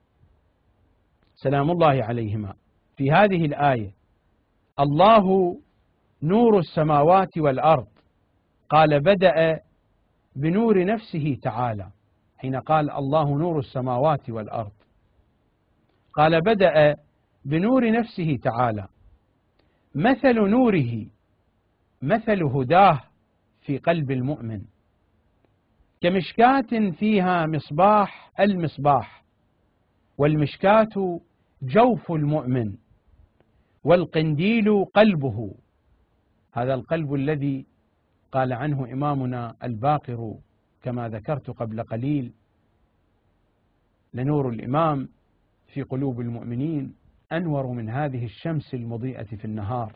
سلام الله عليهما في هذه الآية: الله نور السماوات والأرض. قال: بدأ بنور نفسه تعالى. حين قال الله نور السماوات والأرض قال: بدأ بنور نفسه تعالى، مثل نوره مثل هداه في قلب المؤمن، كمشكاة فيها مصباح، المصباح، والمشكاة جوف المؤمن، والقنديل قلبه. هذا القلب الذي قال عنه إمامنا الباقر كما ذكرت قبل قليل: لنور الإمام في قلوب المؤمنين أنور من هذه الشمس المضيئة في النهار.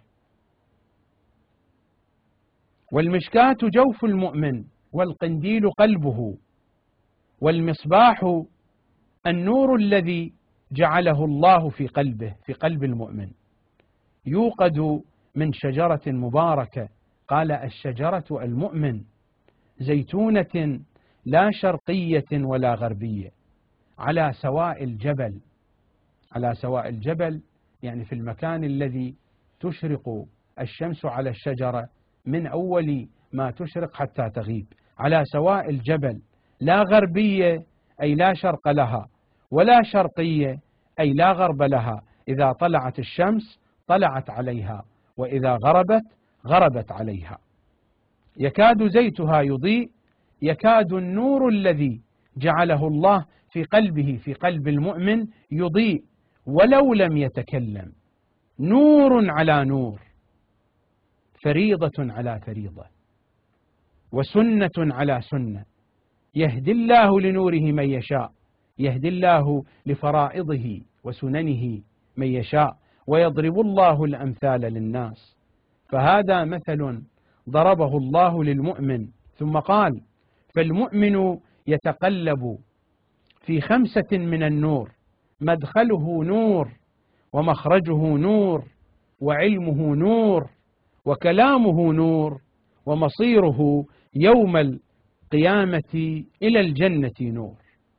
والمشكاة جوف المؤمن، والقنديل قلبه، والمصباح النور الذي جعله الله في قلبه، في قلب المؤمن، يوقد من شجرة مباركة. قال: الشجرة المؤمن، زيتونة لا شرقية ولا غربية، على سواء الجبل. على سواء الجبل يعني في المكان الذي تشرق الشمس على الشجرة من أول ما تشرق حتى تغيب، على سواء الجبل، لا غربية أي لا شرق لها، ولا شرقية أي لا غرب لها. إذا طلعت الشمس طلعت عليها، وإذا غربت غربت عليها. يكاد زيتها يضيء، يكاد النور الذي جعله الله في قلبه في قلب المؤمن يضيء ولو لم يتكلم، نور على نور، فريضة على فريضة، وسنة على سنة، يهدي الله لنوره من يشاء، يهدي الله لفرائضه وسننه من يشاء، ويضرب الله الأمثال للناس. فهذا مثل ضربه الله للمؤمن، ثم قال: فالمؤمن يتقلب في 5 من النور، مدخله نور، ومخرجه نور، وعلمه نور، وكلامه نور، ومصيره يوم القيامة إلى الجنة نور.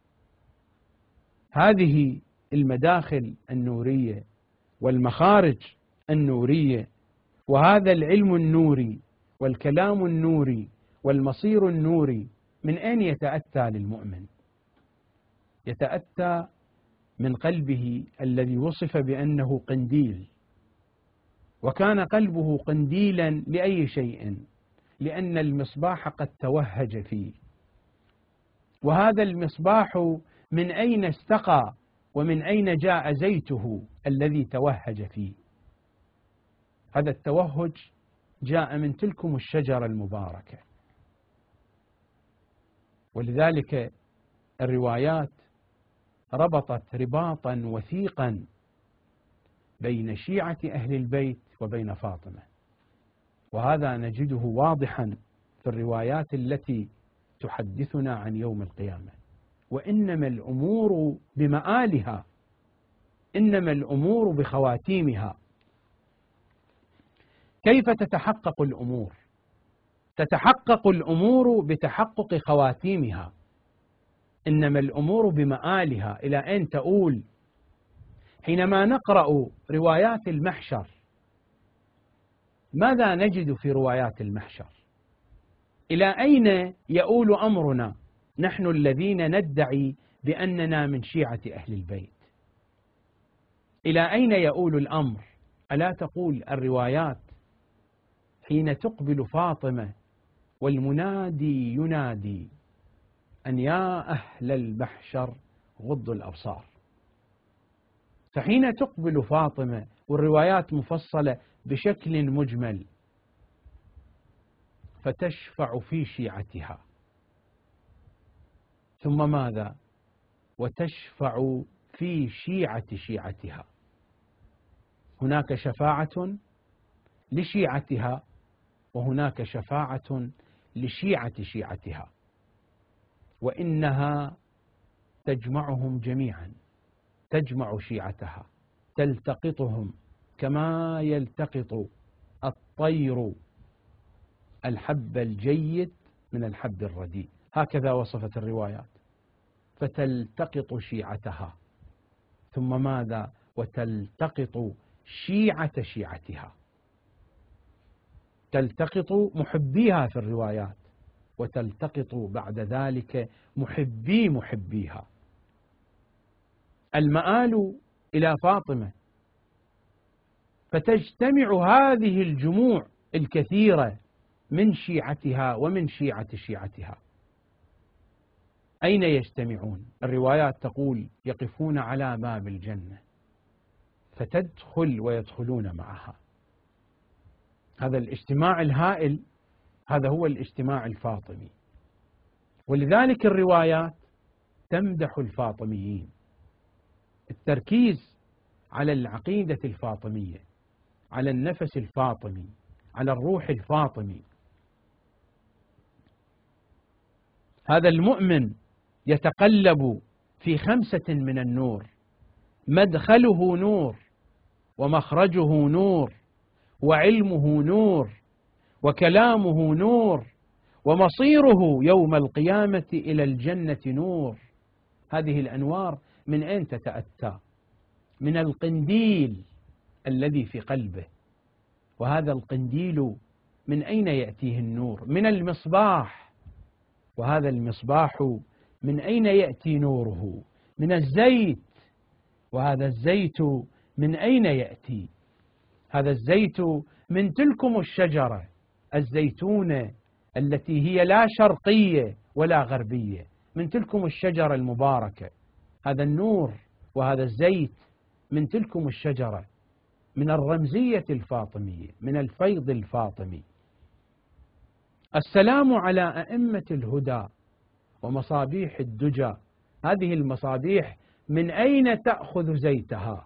هذه المداخل النورية والمخارج النورية، وهذا العلم النوري والكلام النوري والمصير النوري، من أين يتأتى للمؤمن؟ يتأتى من قلبه الذي وصف بأنه قنديل، وكان قلبه قنديلا لأي شيء؟ لأن المصباح قد توهج فيه، وهذا المصباح من أين استقى ومن أين جاء زيته الذي توهج فيه؟ هذا التوهج جاء من تلكم الشجرة المباركة. ولذلك الروايات ربطت رباطا وثيقا بين شيعة أهل البيت وبين فاطمة، وهذا نجده واضحا في الروايات التي تحدثنا عن يوم القيامة. وإنما الأمور بمآلها، إنما الأمور بخواتيمها. كيف تتحقق الأمور؟ تتحقق الأمور بتحقق خواتيمها. إنما الأمور بمآلها. إلى أين تؤول؟ حينما نقرأ روايات المحشر، ماذا نجد في روايات المحشر؟ إلى أين يؤول أمرنا نحن الذين ندعي بأننا من شيعة أهل البيت؟ إلى أين يؤول الأمر؟ ألا تقول الروايات حين تقبل فاطمة والمنادي ينادي أن يا أهل المحشر غضوا الأبصار، فحين تقبل فاطمة والروايات مفصلة بشكل مجمل، فتشفع في شيعتها، ثم ماذا؟ وتشفع في شيعة شيعتها. هناك شفاعة لشيعتها، وهناك شفاعة لشيعة شيعتها، وإنها تجمعهم جميعا، تجمع شيعتها، تلتقطهم كما يلتقط الطير الحب الجيد من الحب الرديء، هكذا وصفت الروايات. فتلتقط شيعتها، ثم ماذا؟ وتلتقط شيعة شيعتها. تلتقط محبيها في الروايات، وتلتقط بعد ذلك محبي محبيها. المآل إلى فاطمة، فتجتمع هذه الجموع الكثيرة من شيعتها ومن شيعة شيعتها. أين يجتمعون؟ الروايات تقول يقفون على باب الجنة، فتدخل ويدخلون معها. هذا الاجتماع الهائل، هذا هو الاجتماع الفاطمي. ولذلك الروايات تمدح الفاطميين. التركيز على العقيدة الفاطمية، على النفس الفاطمي، على الروح الفاطمي. هذا المؤمن يتقلب في 5 من النور، مدخله نور، ومخرجه نور، وعلمه نور، وكلامه نور، ومصيره يوم القيامة إلى الجنة نور. هذه الأنوار من أين تتأتى؟ من القنديل الذي في قلبه. وهذا القنديل من أين يأتيه النور؟ من المصباح. وهذا المصباح من أين يأتي نوره؟ من الزيت. وهذا الزيت من أين يأتي؟ هذا الزيت من تلكم الشجرة الزيتونة التي هي لا شرقية ولا غربية، من تلكم الشجرة المباركة. هذا النور وهذا الزيت من تلكم الشجرة، من الرمزية الفاطمية، من الفيض الفاطمي. السلام على أئمة الهدى ومصابيح الدجى. هذه المصابيح من أين تأخذ زيتها؟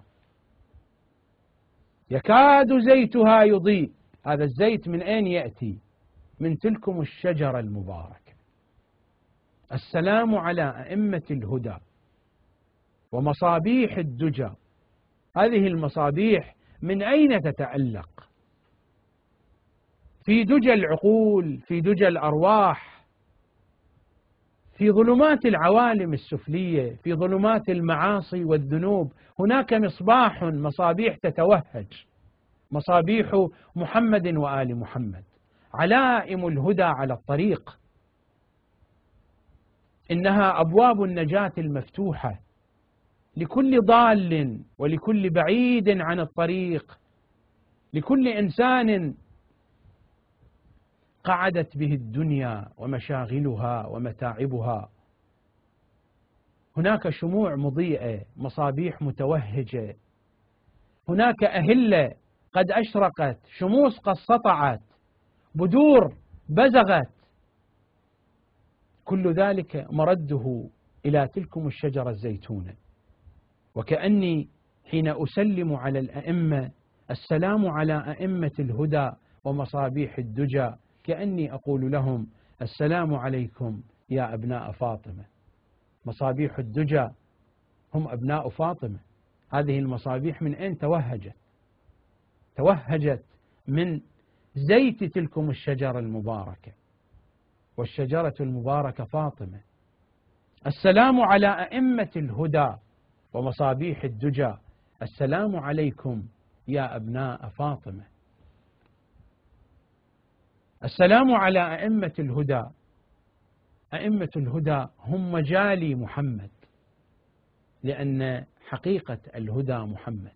يكاد زيتها يضيء. هذا الزيت من أين يأتي؟ من تلكم الشجرة المباركة. السلام على أئمة الهدى ومصابيح الدجى. هذه المصابيح من أين تتألق؟ في دجى العقول، في دجى الأرواح، في ظلمات العوالم السفلية، في ظلمات المعاصي والذنوب. هناك مصباح، مصابيح تتوهج، مصابيح محمد وآل محمد، علائم الهدى على الطريق. إنها أبواب النجاة المفتوحة لكل ضال ولكل بعيد عن الطريق، لكل إنسان قعدت به الدنيا ومشاغلها ومتاعبها. هناك شموع مضيئة، مصابيح متوهجة، هناك أهلة قد أشرقت، شموس قد سطعت، بدور بزغت. كل ذلك مرده إلى تلكم الشجرة الزيتونة. وكأني حين أسلم على الأئمة، السلام على أئمة الهدى ومصابيح الدجى، كأني أقول لهم السلام عليكم يا أبناء فاطمة. مصابيح الدجى هم أبناء فاطمة. هذه المصابيح من أين توهجت؟ توهجت من زيت تلكم الشجرة المباركة، والشجرة المباركة فاطمة. السلام على أئمة الهدى ومصابيح الدجى. السلام عليكم يا أبناء فاطمة. السلام على أئمة الهدى. أئمة الهدى هم مجالي محمد، لأن حقيقة الهدى محمد.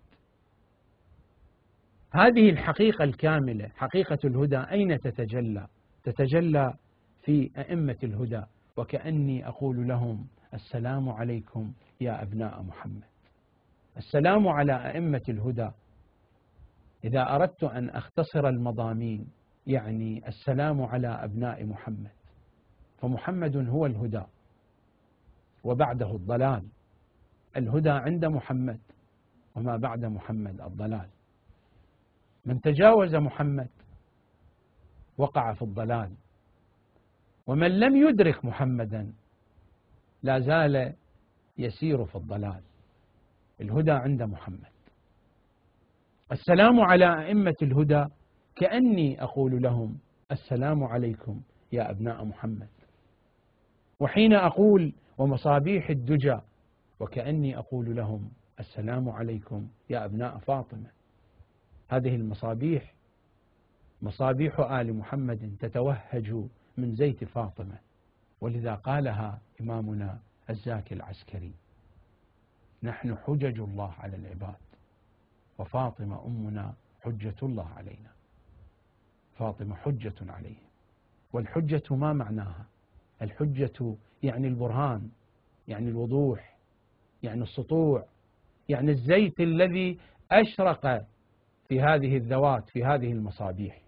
هذه الحقيقة الكاملة، حقيقة الهدى، أين تتجلى؟ تتجلى في أئمة الهدى. وكأني أقول لهم السلام عليكم يا أبناء محمد. السلام على أئمة الهدى. إذا أردت أن أختصر المضامين، يعني السلام على أبناء محمد، فمحمد هو الهدى وبعده الضلال. الهدى عند محمد، وما بعد محمد الضلال. من تجاوز محمد وقع في الضلال، ومن لم يدرك محمدا لا زال يسير في الضلال. الهدى عند محمد. السلام على أئمة الهدى، كأني أقول لهم السلام عليكم يا أبناء محمد. وحين أقول ومصابيح الدجى، وكأني أقول لهم السلام عليكم يا أبناء فاطمة. هذه المصابيح مصابيح آل محمد تتوهج من زيت فاطمة، ولذا قالها إمامنا الزاكي العسكري: نحن حجج الله على العباد، وفاطمة أمنا حجة الله علينا. فاطمة حجة عليه. والحجة ما معناها؟ الحجة يعني البرهان، يعني الوضوح، يعني السطوع، يعني الزيت الذي أشرق في هذه الذوات، في هذه المصابيح.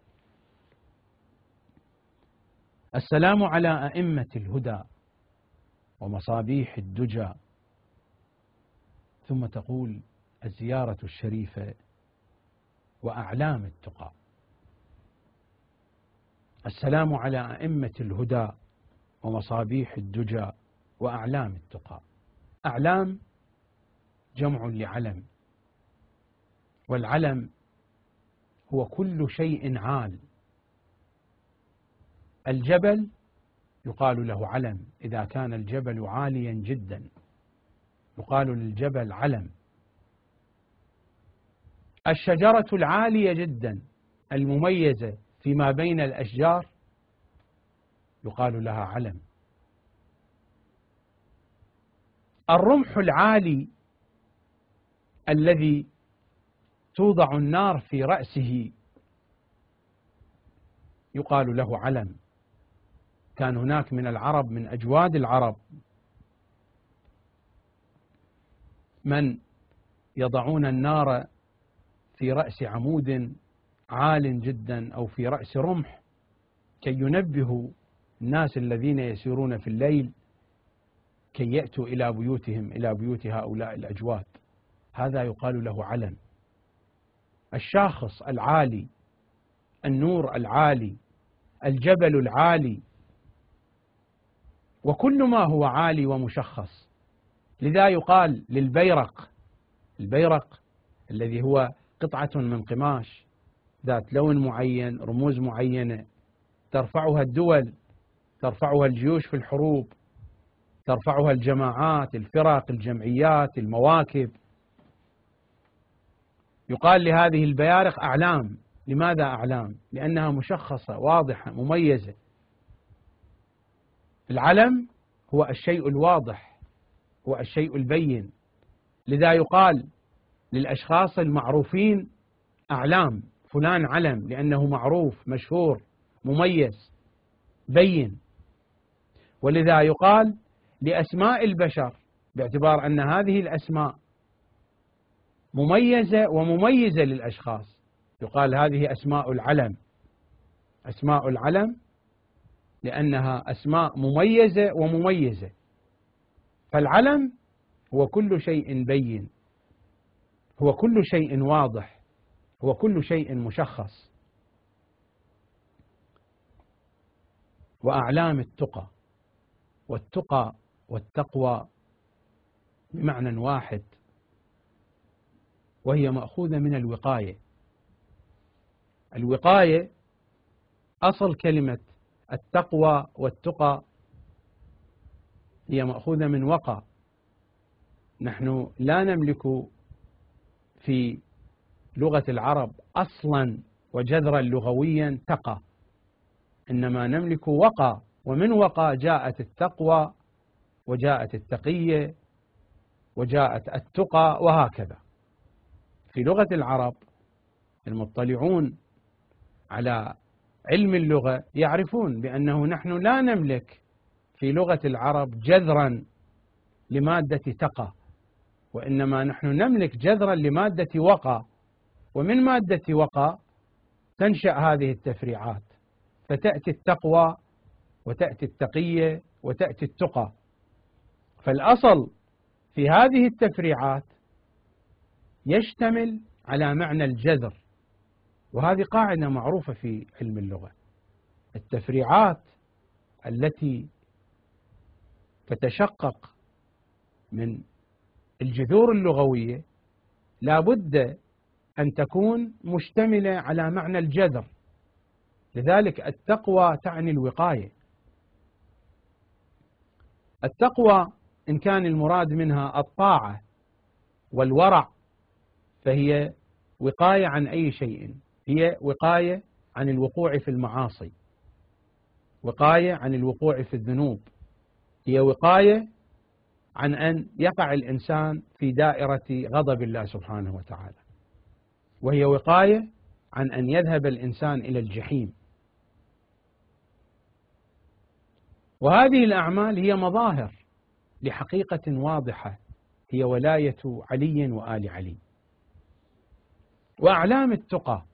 السلام على أئمة الهدى ومصابيح الدجى. ثم تقول الزيارة الشريفة وأعلام التقى. السلام على أئمة الهدى ومصابيح الدجى وأعلام التقى. أعلام جمع لعلم، والعلم هو كل شيء عال. الجبل يقال له علم إذا كان الجبل عاليا جدا، يقال للجبل علم. الشجرة العالية جدا المميزة فيما بين الأشجار يقال لها علم. الرمح العالي الذي توضع النار في رأسه يقال له علم. كان هناك من العرب، من أجواد العرب، من يضعون النار في رأس عمود عال جدا أو في رأس رمح كي ينبهوا الناس الذين يسيرون في الليل كي يأتوا إلى بيوتهم، إلى بيوت هؤلاء الأجواد. هذا يقال له علم. الشاخص العالي، النور العالي، الجبل العالي، وكل ما هو عالي ومشخص. لذا يقال للبيرق، البيرق الذي هو قطعة من قماش ذات لون معين، رموز معينة، ترفعها الدول، ترفعها الجيوش في الحروب، ترفعها الجماعات، الفرق، الجمعيات، المواكب. يقال لهذه البيارق أعلام. لماذا أعلام؟ لأنها مشخصة، واضحة، مميزة. العلم هو الشيء الواضح، هو الشيء البين. لذا يقال للأشخاص المعروفين أعلام، فلان علم، لأنه معروف، مشهور، مميز، بين. ولذا يقال لأسماء البشر باعتبار أن هذه الأسماء مميزة ومميزة للأشخاص، يقال هذه أسماء العلم. أسماء العلم لأنها أسماء مميزة ومميزة. فالعلم هو كل شيء بين، هو كل شيء واضح، هو كل شيء مشخص. وأعلام التقى، والتقى والتقوى بمعنى واحد، وهي مأخوذة من الوقاية. الوقاية أصل كلمة التقوى والتقى هي مأخوذة من وقى. نحن لا نملك في لغة العرب أصلا وجذرا لغويا تقى، إنما نملك وقى، ومن وقى جاءت التقوى وجاءت التقية وجاءت التقى، وهكذا. في لغة العرب المطلعون على علم اللغة يعرفون بأنه نحن لا نملك في لغة العرب جذرا لمادة تقى، وإنما نحن نملك جذرا لمادة وقى، ومن مادة وقى تنشأ هذه التفريعات، فتأتي التقوى وتأتي التقية وتأتي التقى. فالأصل في هذه التفريعات يشتمل على معنى الجذر، وهذه قاعدة معروفة في علم اللغة. التفريعات التي تتشقق من الجذور اللغوية لا بد أن تكون مشتملة على معنى الجذر. لذلك التقوى تعني الوقاية. التقوى إن كان المراد منها الطاعة والورع فهي وقاية عن أي شيء، هي وقاية عن الوقوع في المعاصي، وقاية عن الوقوع في الذنوب، هي وقاية عن أن يقع الإنسان في دائرة غضب الله سبحانه وتعالى، وهي وقاية عن أن يذهب الإنسان إلى الجحيم. وهذه الأعمال هي مظاهر لحقيقة واضحة، هي ولاية علي وآل علي. وأعلام التقى،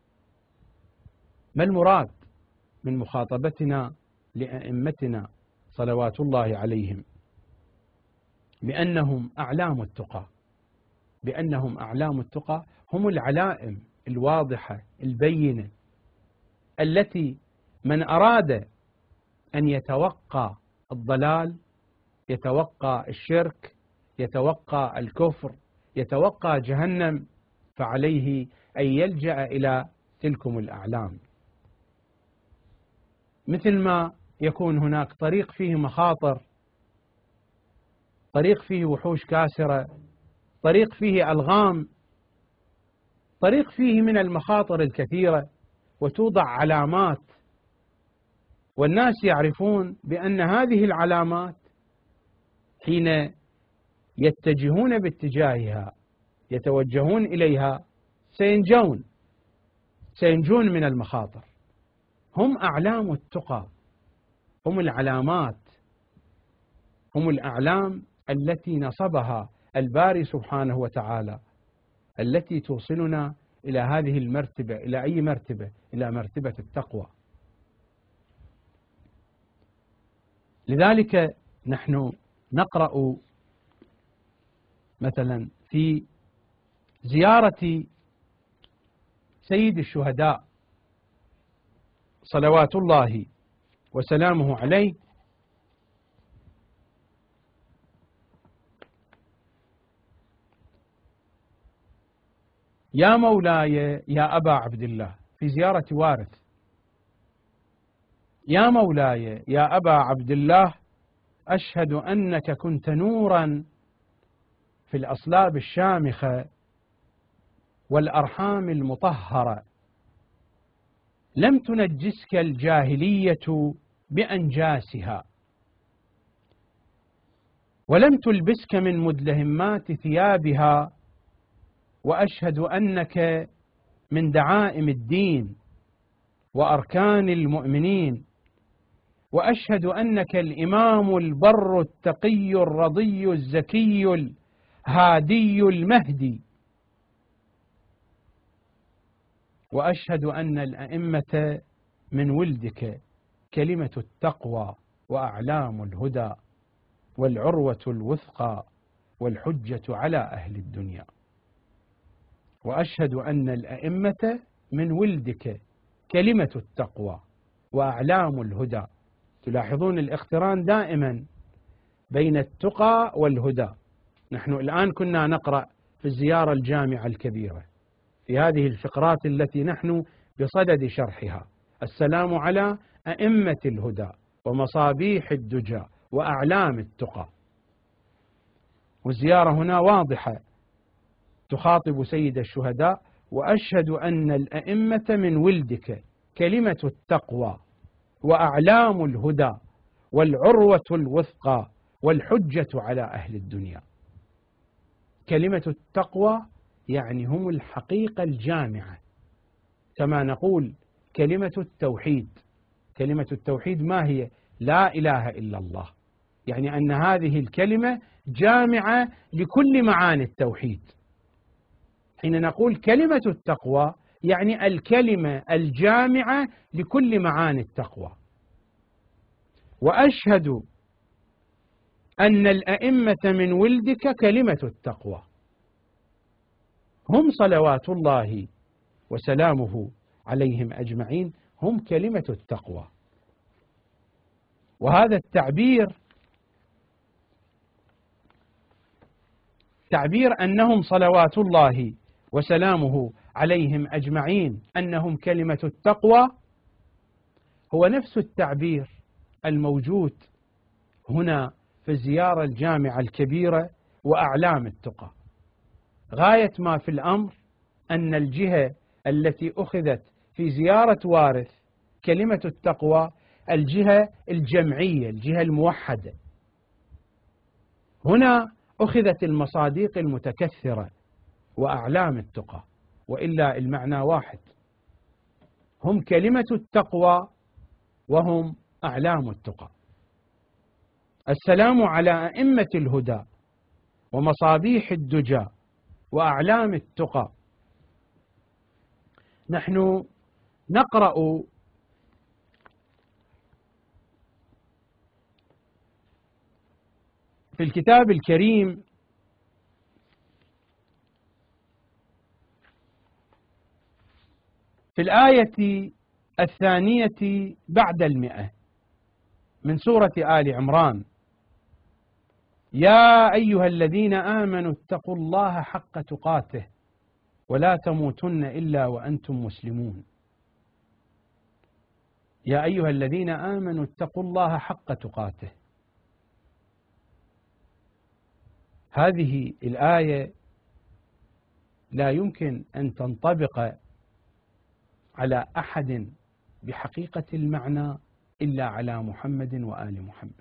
ما المراد من مخاطبتنا لأئمتنا صلوات الله عليهم بأنهم أعلام التقى؟ بأنهم أعلام التقى هم العلائم الواضحة البينة التي من أراد أن يتوقى الضلال، يتوقى الشرك، يتوقى الكفر، يتوقى جهنم، فعليه أن يلجأ إلى تلكم الأعلام. مثل ما يكون هناك طريق فيه مخاطر، طريق فيه وحوش كاسرة، طريق فيه ألغام، طريق فيه من المخاطر الكثيرة، وتوضع علامات، والناس يعرفون بأن هذه العلامات حين يتجهون باتجاهها، يتوجهون إليها، سينجون من المخاطر. هم أعلام التقى، هم العلامات، هم الأعلام التي نصبها الباري سبحانه وتعالى، التي توصلنا إلى هذه المرتبة. إلى أي مرتبة؟ إلى مرتبة التقوى. لذلك نحن نقرأ مثلا في زيارة سيد الشهداء صلوات الله وسلامه عليه: يا مولاي يا أبا عبد الله، في زيارة وارث: يا مولاي يا أبا عبد الله، أشهد أنك كنت نورا في الأصلاب الشامخة والأرحام المطهرة، لم تنجسك الجاهلية بأنجاسها، ولم تلبسك من مدلهمات ثيابها، وأشهد أنك من دعائم الدين وأركان المؤمنين، وأشهد أنك الإمام البر التقي الرضي الزكي الهادي المهدي، وأشهد أن الأئمة من ولدك، كلمة التقوى وأعلام الهدى والعروة الوثقى والحجة على أهل الدنيا. وأشهد أن الأئمة من ولدك، كلمة التقوى وأعلام الهدى. تلاحظون الاقتران دائما بين التقى والهدى. نحن الآن كنا نقرأ في الزيارة الجامعة الكبيرة في هذه الفقرات التي نحن بصدد شرحها: السلام على أئمة الهدى ومصابيح الدجى وأعلام التقى. والزيارة هنا واضحة، تخاطب سيد الشهداء: وأشهد أن الأئمة من ولدك، كلمة التقوى وأعلام الهدى والعروة الوثقى والحجة على أهل الدنيا. كلمة التقوى يعني هم الحقيقة الجامعة، كما نقول كلمة التوحيد. كلمة التوحيد ما هي؟ لا إله إلا الله، يعني أن هذه الكلمة جامعة لكل معاني التوحيد. حين نقول كلمة التقوى يعني الكلمة الجامعة لكل معاني التقوى. وأشهد أن الأئمة من ولدك، كلمة التقوى، هم صلوات الله وسلامه عليهم أجمعين، هم كلمة التقوى. وهذا التعبير، تعبير أنهم صلوات الله وسلامه عليهم أجمعين أنهم كلمة التقوى، هو نفس التعبير الموجود هنا في الزيارة الجامعة الكبيرة وأعلام التقى. غاية ما في الأمر أن الجهة التي أخذت في زيارة وارث كلمة التقوى الجهة الجمعية، الجهة الموحدة. هنا أخذت المصاديق المتكثرة وأعلام التقى، وإلا المعنى واحد: هم كلمة التقوى وهم أعلام التقى. السلام على أئمة الهدى ومصابيح الدجى وأعلام التقى. نحن نقرأ في الكتاب الكريم في الآية 2 بعد 100 من سورة آل عمران: يا أيها الذين آمنوا اتقوا الله حق تقاته ولا تموتن إلا وأنتم مسلمون. يا أيها الذين آمنوا اتقوا الله حق تقاته. هذه الآية لا يمكن أن تنطبق على أحد بحقيقة المعنى إلا على محمد وآل محمد.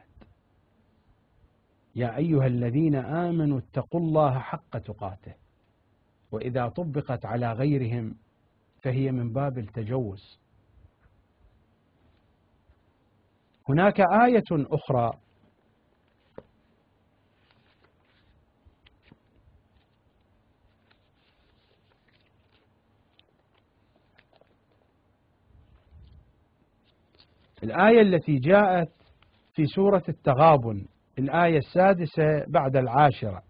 يا أيها الذين آمنوا اتقوا الله حق تقاته، وإذا طبقت على غيرهم فهي من باب التجوز. هناك آية أخرى الآية التي جاءت في سورة التغابن، الآية 6 بعد 10: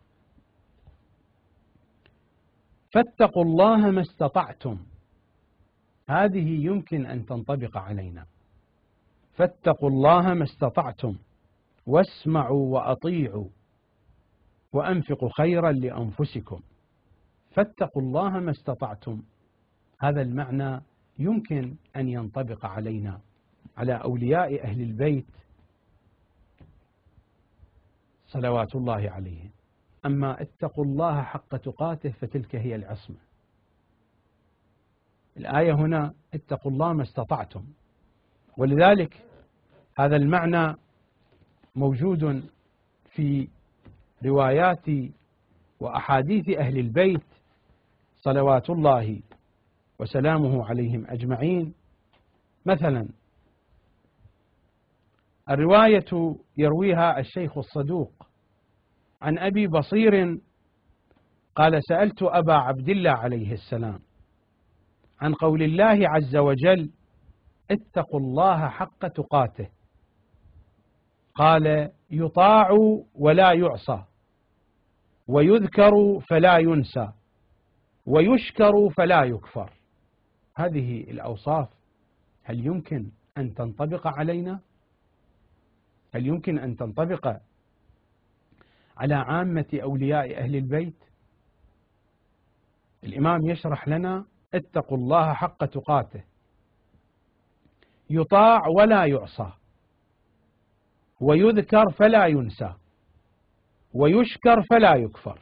فاتقوا الله ما استطعتم. هذه يمكن أن تنطبق علينا. فاتقوا الله ما استطعتم واسمعوا وأطيعوا وأنفقوا خيرا لأنفسكم. فاتقوا الله ما استطعتم، هذا المعنى يمكن أن ينطبق علينا، على أولياء أهل البيت صلوات الله عليهم. أما اتقوا الله حق تقاته فتلك هي العصمة. الآية هنا اتقوا الله ما استطعتم، ولذلك هذا المعنى موجود في روايات وأحاديث أهل البيت صلوات الله وسلامه عليهم أجمعين. مثلا الرواية يرويها الشيخ الصدوق عن أبي بصير قال: سألت أبا عبد الله عليه السلام عن قول الله عز وجل: اتقوا الله حق تقاته. قال: يطاع ولا يعصى، ويذكر فلا ينسى، ويشكر فلا يكفر. هذه الأوصاف هل يمكن أن تنطبق علينا؟ هل يمكن أن تنطبق على عامة أولياء أهل البيت؟ الإمام يشرح لنا: اتقوا الله حق تقاته، يطاع ولا يعصى، ويذكر فلا ينسى، ويشكر فلا يكفر.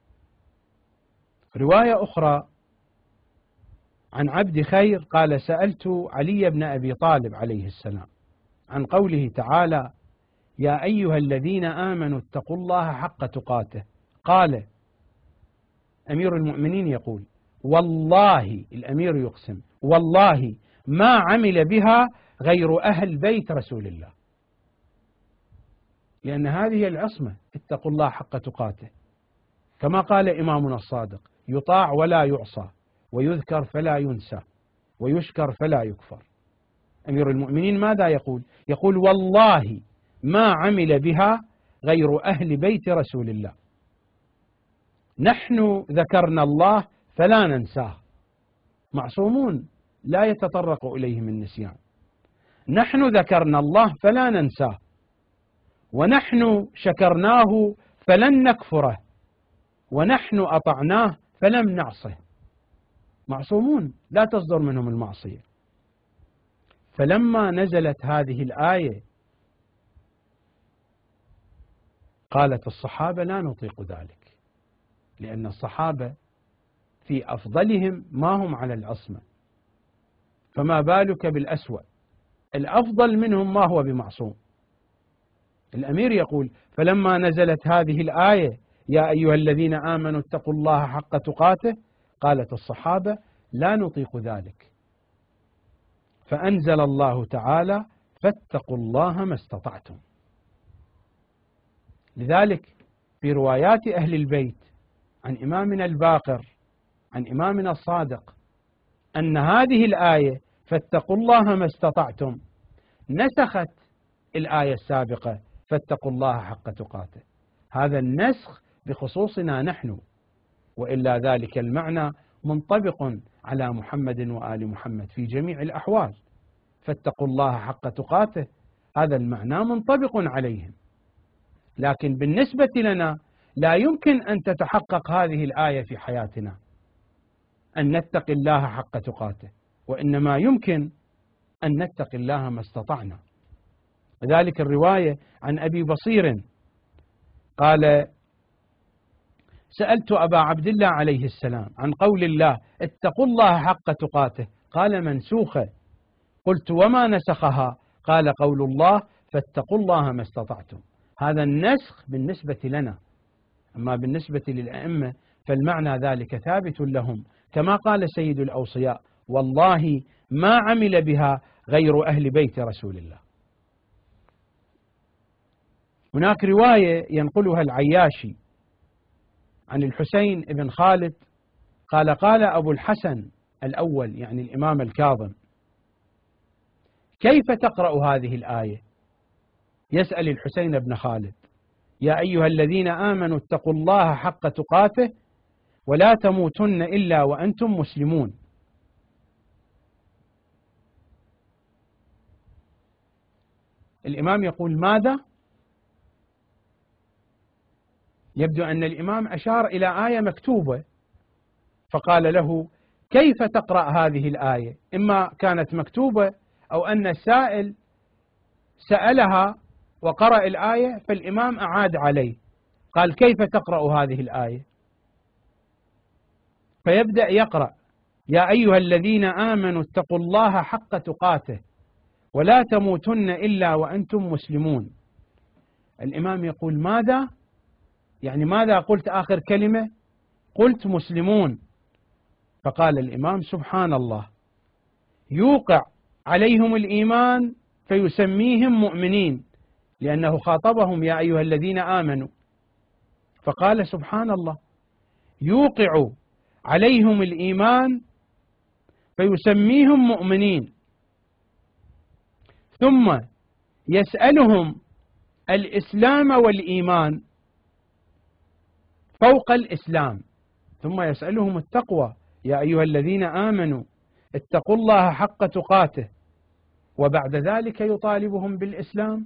رواية أخرى عن عبد خير قال: سألت علي بن أبي طالب عليه السلام عن قوله تعالى: يا أيها الذين آمنوا اتقوا الله حق تقاته. قال أمير المؤمنين يقول: والله، الأمير يقسم، والله ما عمل بها غير أهل بيت رسول الله. لأن هذه العصمة، اتقوا الله حق تقاته، كما قال إمامنا الصادق: يطاع ولا يعصى، ويذكر فلا ينسى، ويشكر فلا يكفر. أمير المؤمنين ماذا يقول؟ يقول: والله ما عمل بها غير أهل بيت رسول الله. نحن ذكرنا الله فلا ننساه، معصومون لا يتطرق إليهم النسيان. نحن ذكرنا الله فلا ننساه، ونحن شكرناه فلن نكفره، ونحن أطعناه فلم نعصه. معصومون لا تصدر منهم المعصية. فلما نزلت هذه الآية قالت الصحابة: لا نطيق ذلك، لأن الصحابة في أفضلهم ما هم على العصمة، فما بالك بالأسوأ؟ الأفضل منهم ما هو بمعصوم. الأمير يقول: فلما نزلت هذه الآية يا أيها الذين آمنوا اتقوا الله حق تقاته، قالت الصحابة: لا نطيق ذلك، فأنزل الله تعالى: فاتقوا الله ما استطعتم. لذلك في روايات أهل البيت عن إمامنا الباقر، عن إمامنا الصادق، أن هذه الآية فاتقوا الله ما استطعتم نسخت الآية السابقة فاتقوا الله حق تقاته. هذا النسخ بخصوصنا نحن، وإلا ذلك المعنى منطبق على محمد وآل محمد في جميع الأحوال. فاتقوا الله حق تقاته هذا المعنى منطبق عليهم، لكن بالنسبة لنا لا يمكن أن تتحقق هذه الآية في حياتنا، أن نتقي الله حق تقاته، وإنما يمكن أن نتقي الله ما استطعنا. لذلك الرواية عن أبي بصير قال: سألت أبا عبد الله عليه السلام عن قول الله: اتقوا الله حق تقاته. قال: منسوخة. قلت: وما نسخها؟ قال: قول الله: فاتقوا الله ما استطعتم. هذا النسخ بالنسبة لنا، أما بالنسبة للأئمة فالمعنى ذلك ثابت لهم، كما قال سيد الأوصياء: والله ما عمل بها غير أهل بيت رسول الله. هناك رواية ينقلها العياشي عن الحسين بن خالد قال: قال أبو الحسن الأول يعني الإمام الكاظم: كيف تقرأ هذه الآية؟ يسأل الحسين بن خالد: يا أيها الذين آمنوا اتقوا الله حق تقاته ولا تموتن إلا وأنتم مسلمون. الإمام يقول: ماذا؟ يبدو أن الإمام أشار إلى آية مكتوبة، فقال له: كيف تقرأ هذه الآية؟ إما كانت مكتوبة أو أن السائل سألها وقرأ الآية فالإمام أعاد عليه، قال: كيف تقرأ هذه الآية؟ فيبدأ يقرأ: يا أيها الذين آمنوا اتقوا الله حق تقاته ولا تموتن إلا وأنتم مسلمون. الإمام يقول: ماذا؟ يعني ماذا قلت آخر كلمة؟ قلت مسلمون. فقال الإمام: سبحان الله، يوقع عليهم الإيمان فيسميهم مؤمنين، لأنه خاطبهم يا أيها الذين آمنوا، فقال: سبحان الله، يوقع عليهم الإيمان فيسميهم مؤمنين، ثم يسألهم الإسلام والإيمان فوق الإسلام، ثم يسألهم التقوى يا أيها الذين آمنوا اتقوا الله حق تقاته، وبعد ذلك يطالبهم بالإسلام.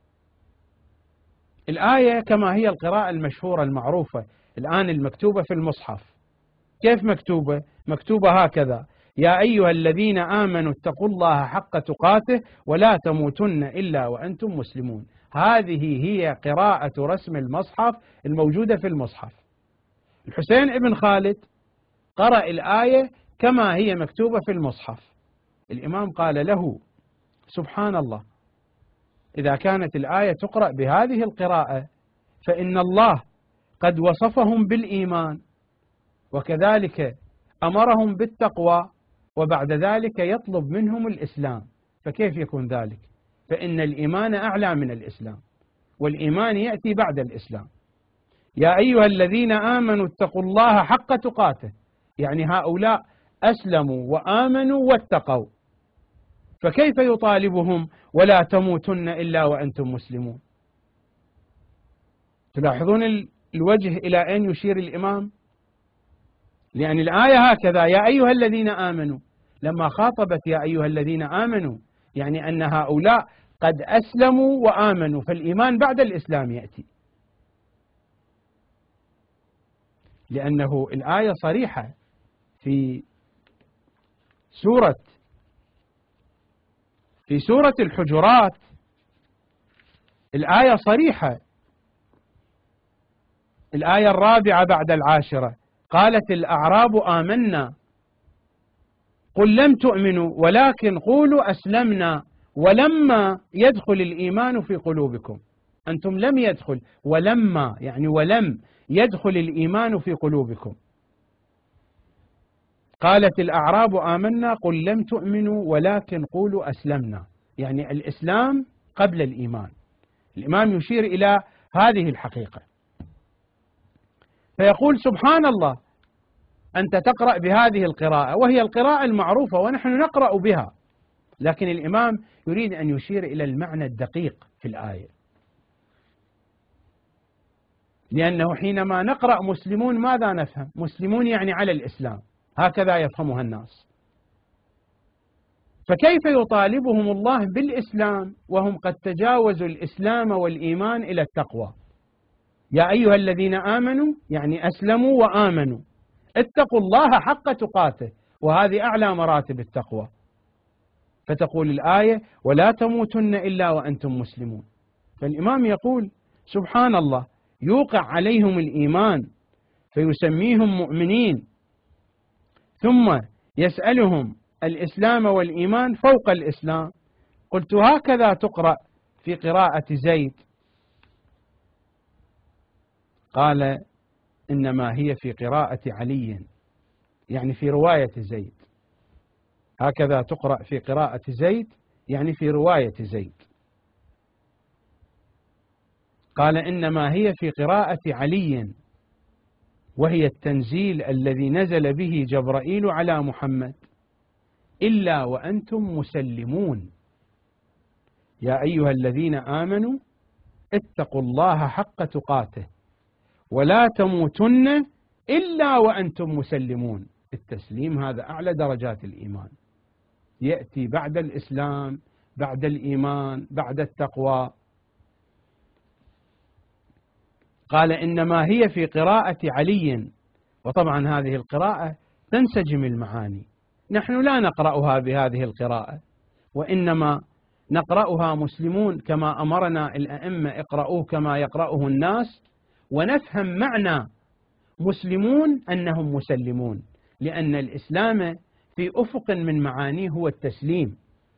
الآية كما هي القراءة المشهورة المعروفة الآن المكتوبة في المصحف. كيف مكتوبة؟ مكتوبة هكذا: يا أيها الذين آمنوا اتقوا الله حق تقاته ولا تموتن إلا وأنتم مسلمون. هذه هي قراءة رسم المصحف الموجودة في المصحف. الحسين بن خالد قرأ الآية كما هي مكتوبة في المصحف. الإمام قال له: سبحان الله، إذا كانت الآية تقرأ بهذه القراءة فإن الله قد وصفهم بالإيمان وكذلك أمرهم بالتقوى وبعد ذلك يطلب منهم الإسلام، فكيف يكون ذلك؟ فإن الإيمان أعلى من الإسلام، والإيمان يأتي بعد الإسلام. يا أيها الذين آمنوا اتقوا الله حق تقاته، يعني هؤلاء أسلموا وآمنوا واتقوا، فكيف يطالبهم ولا تموتن إلا وأنتم مسلمون؟ تلاحظون الوجه إلى أين يشير الإمام؟ لأن الآية هكذا: يا أيها الذين آمنوا، لما خاطبت يا أيها الذين آمنوا يعني أن هؤلاء قد أسلموا وآمنوا، فالإيمان بعد الإسلام يأتي، لأنه الآية صريحة في سورة الحجرات. الآية صريحة، الآية 4 بعد 10: قالت الأعراب آمنا قل لم تؤمنوا ولكن قولوا أسلمنا ولما يدخل الإيمان في قلوبكم. أنتم لم يدخل، ولما يعني ولم يدخل الإيمان في قلوبكم. قالت الأعراب آمنا قل لم تؤمنوا ولكن قولوا أسلمنا، يعني الإسلام قبل الإيمان. الإمام يشير إلى هذه الحقيقة، فيقول: سبحان الله، أنت تقرأ بهذه القراءة وهي القراءة المعروفة ونحن نقرأ بها، لكن الإمام يريد أن يشير إلى المعنى الدقيق في الآية، لأنه حينما نقرأ مسلمون ماذا نفهم؟ مسلمون يعني على الإسلام، هكذا يفهمها الناس. فكيف يطالبهم الله بالإسلام وهم قد تجاوزوا الإسلام والإيمان إلى التقوى؟ يا أيها الذين آمنوا يعني أسلموا وآمنوا، اتقوا الله حق تقاته، وهذه أعلى مراتب التقوى. فتقول الآية: ولا تموتن إلا وأنتم مسلمون. فالإمام يقول: سبحان الله، يوقع عليهم الإيمان فيسميهم مؤمنين، ثم يسألهم الإسلام والإيمان فوق الإسلام. قلت: هكذا تقرأ في قراءة زيد. قال: إنما هي في قراءة علي، يعني في رواية زيد. هكذا تقرأ في قراءة زيد يعني في رواية زيد. قال إنما هي في قراءة علي، وهي التنزيل الذي نزل به جبرائيل على محمد، إلا وأنتم مسلمون يا أيها الذين آمنوا اتقوا الله حق تقاته ولا تموتن إلا وأنتم مسلمون. التسليم هذا أعلى درجات الإيمان، يأتي بعد الإسلام، بعد الإيمان، بعد التقوى. قال إنما هي في قراءة علي، وطبعا هذه القراءة تنسجم المعاني، نحن لا نقرأها بهذه القراءة، وإنما نقرأها مسلمون كما أمرنا الأئمة اقرأوه كما يقرأه الناس، ونفهم معنى مسلمون أنهم مسلمون، لأن الإسلام في أفق من معانيه هو التسليم.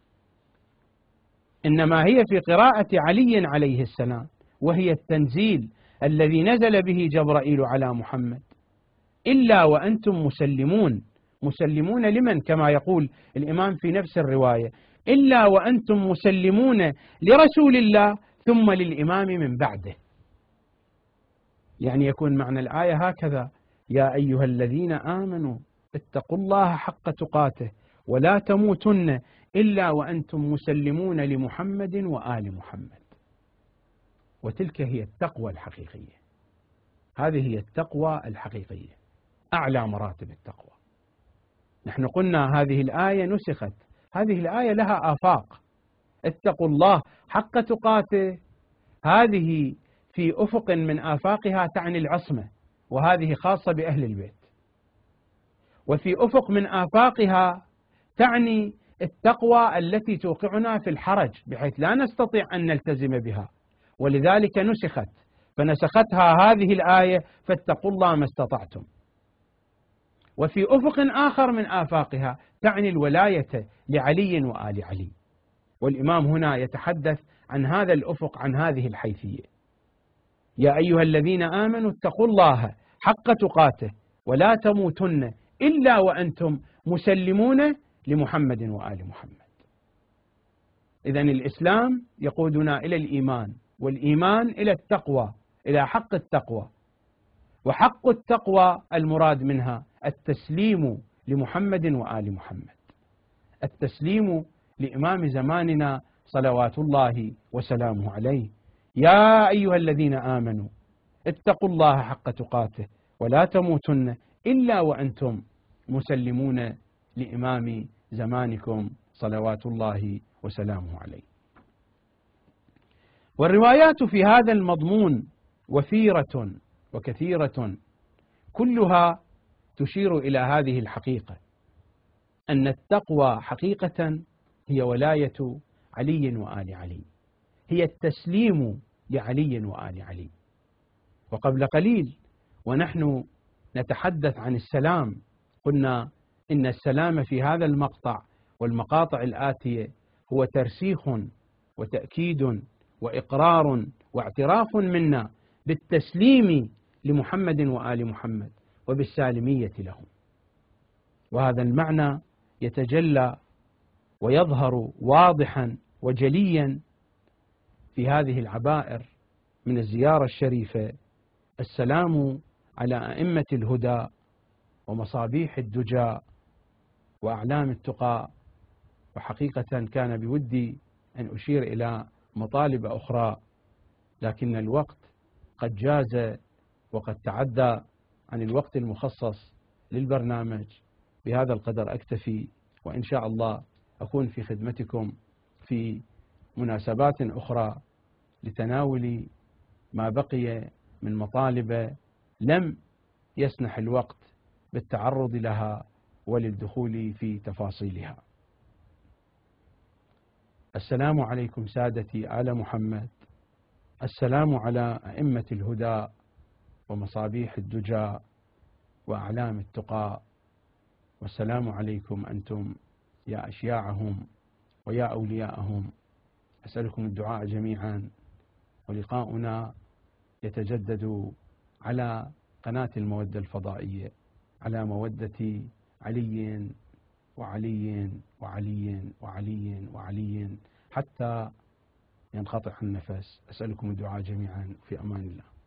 إنما هي في قراءة علي عليه السلام، وهي التنزيل الذي نزل به جبرائيل على محمد، إلا وأنتم مسلمون. مسلمون لمن؟ كما يقول الإمام في نفس الرواية: إلا وأنتم مسلمون لرسول الله ثم للإمام من بعده. يعني يكون معنى الآية هكذا: يا أيها الذين آمنوا اتقوا الله حق تقاته ولا تموتن إلا وأنتم مسلمون لمحمد وآل محمد. وتلك هي التقوى الحقيقية، هذه هي التقوى الحقيقية، أعلى مراتب التقوى. نحن قلنا هذه الآية نسخت، هذه الآية لها آفاق. اتقوا الله حق تقاته هذه في أفق من آفاقها تعني العصمة، وهذه خاصة بأهل البيت. وفي أفق من آفاقها تعني التقوى التي توقعنا في الحرج بحيث لا نستطيع أن نلتزم بها، ولذلك نسخت، فنسختها هذه الآية: فاتقوا الله ما استطعتم. وفي أفق آخر من آفاقها تعني الولاية لعلي وآل علي، والإمام هنا يتحدث عن هذا الأفق، عن هذه الحيثية: يا أيها الذين آمنوا اتقوا الله حق تقاته ولا تموتن إلا وأنتم مسلمون لمحمد وآل محمد. إذن الإسلام يقودنا إلى الإيمان، والإيمان إلى التقوى، إلى حق التقوى. وحق التقوى المراد منها التسليم لمحمد وآل محمد، التسليم لإمام زماننا صلوات الله وسلامه عليه. يا أيها الذين آمنوا اتقوا الله حق تقاته ولا تموتن إلا وأنتم مسلمون لإمام زمانكم صلوات الله وسلامه عليه. والروايات في هذا المضمون وفيرة وكثيرة، كلها تشير إلى هذه الحقيقة، أن التقوى حقيقة هي ولاية علي وآل علي، هي التسليم لعلي وآل علي. وقبل قليل ونحن نتحدث عن السلام قلنا إن السلام في هذا المقطع والمقاطع الآتية هو ترسيخ وتأكيد وإقرار واعتراف منا بالتسليم لمحمد وآل محمد وبالسالمية لهم. وهذا المعنى يتجلى ويظهر واضحا وجليا في هذه العبائر من الزيارة الشريفة: السلام على أئمة الهدى ومصابيح الدجى وأعلام التقى. وحقيقة كان بودي أن أشير إلى مطالب أخرى، لكن الوقت قد جاز وقد تعدى عن الوقت المخصص للبرنامج. بهذا القدر أكتفي، وإن شاء الله أكون في خدمتكم في مناسبات أخرى لتناول ما بقي من مطالب لم يسنح الوقت بالتعرض لها وللدخول في تفاصيلها. السلام عليكم سادتي آل محمد، السلام على أئمة الهدى ومصابيح الدجى وأعلام التقى، والسلام عليكم أنتم يا أشياعهم ويا أولياءهم. أسألكم الدعاء جميعا، ولقاؤنا يتجدد على قناة المودة الفضائية على مودة علي وعلي وعلي وعلي وعلي حتى ينقطع النفس. أسألكم الدعاء جميعا، في أمان الله.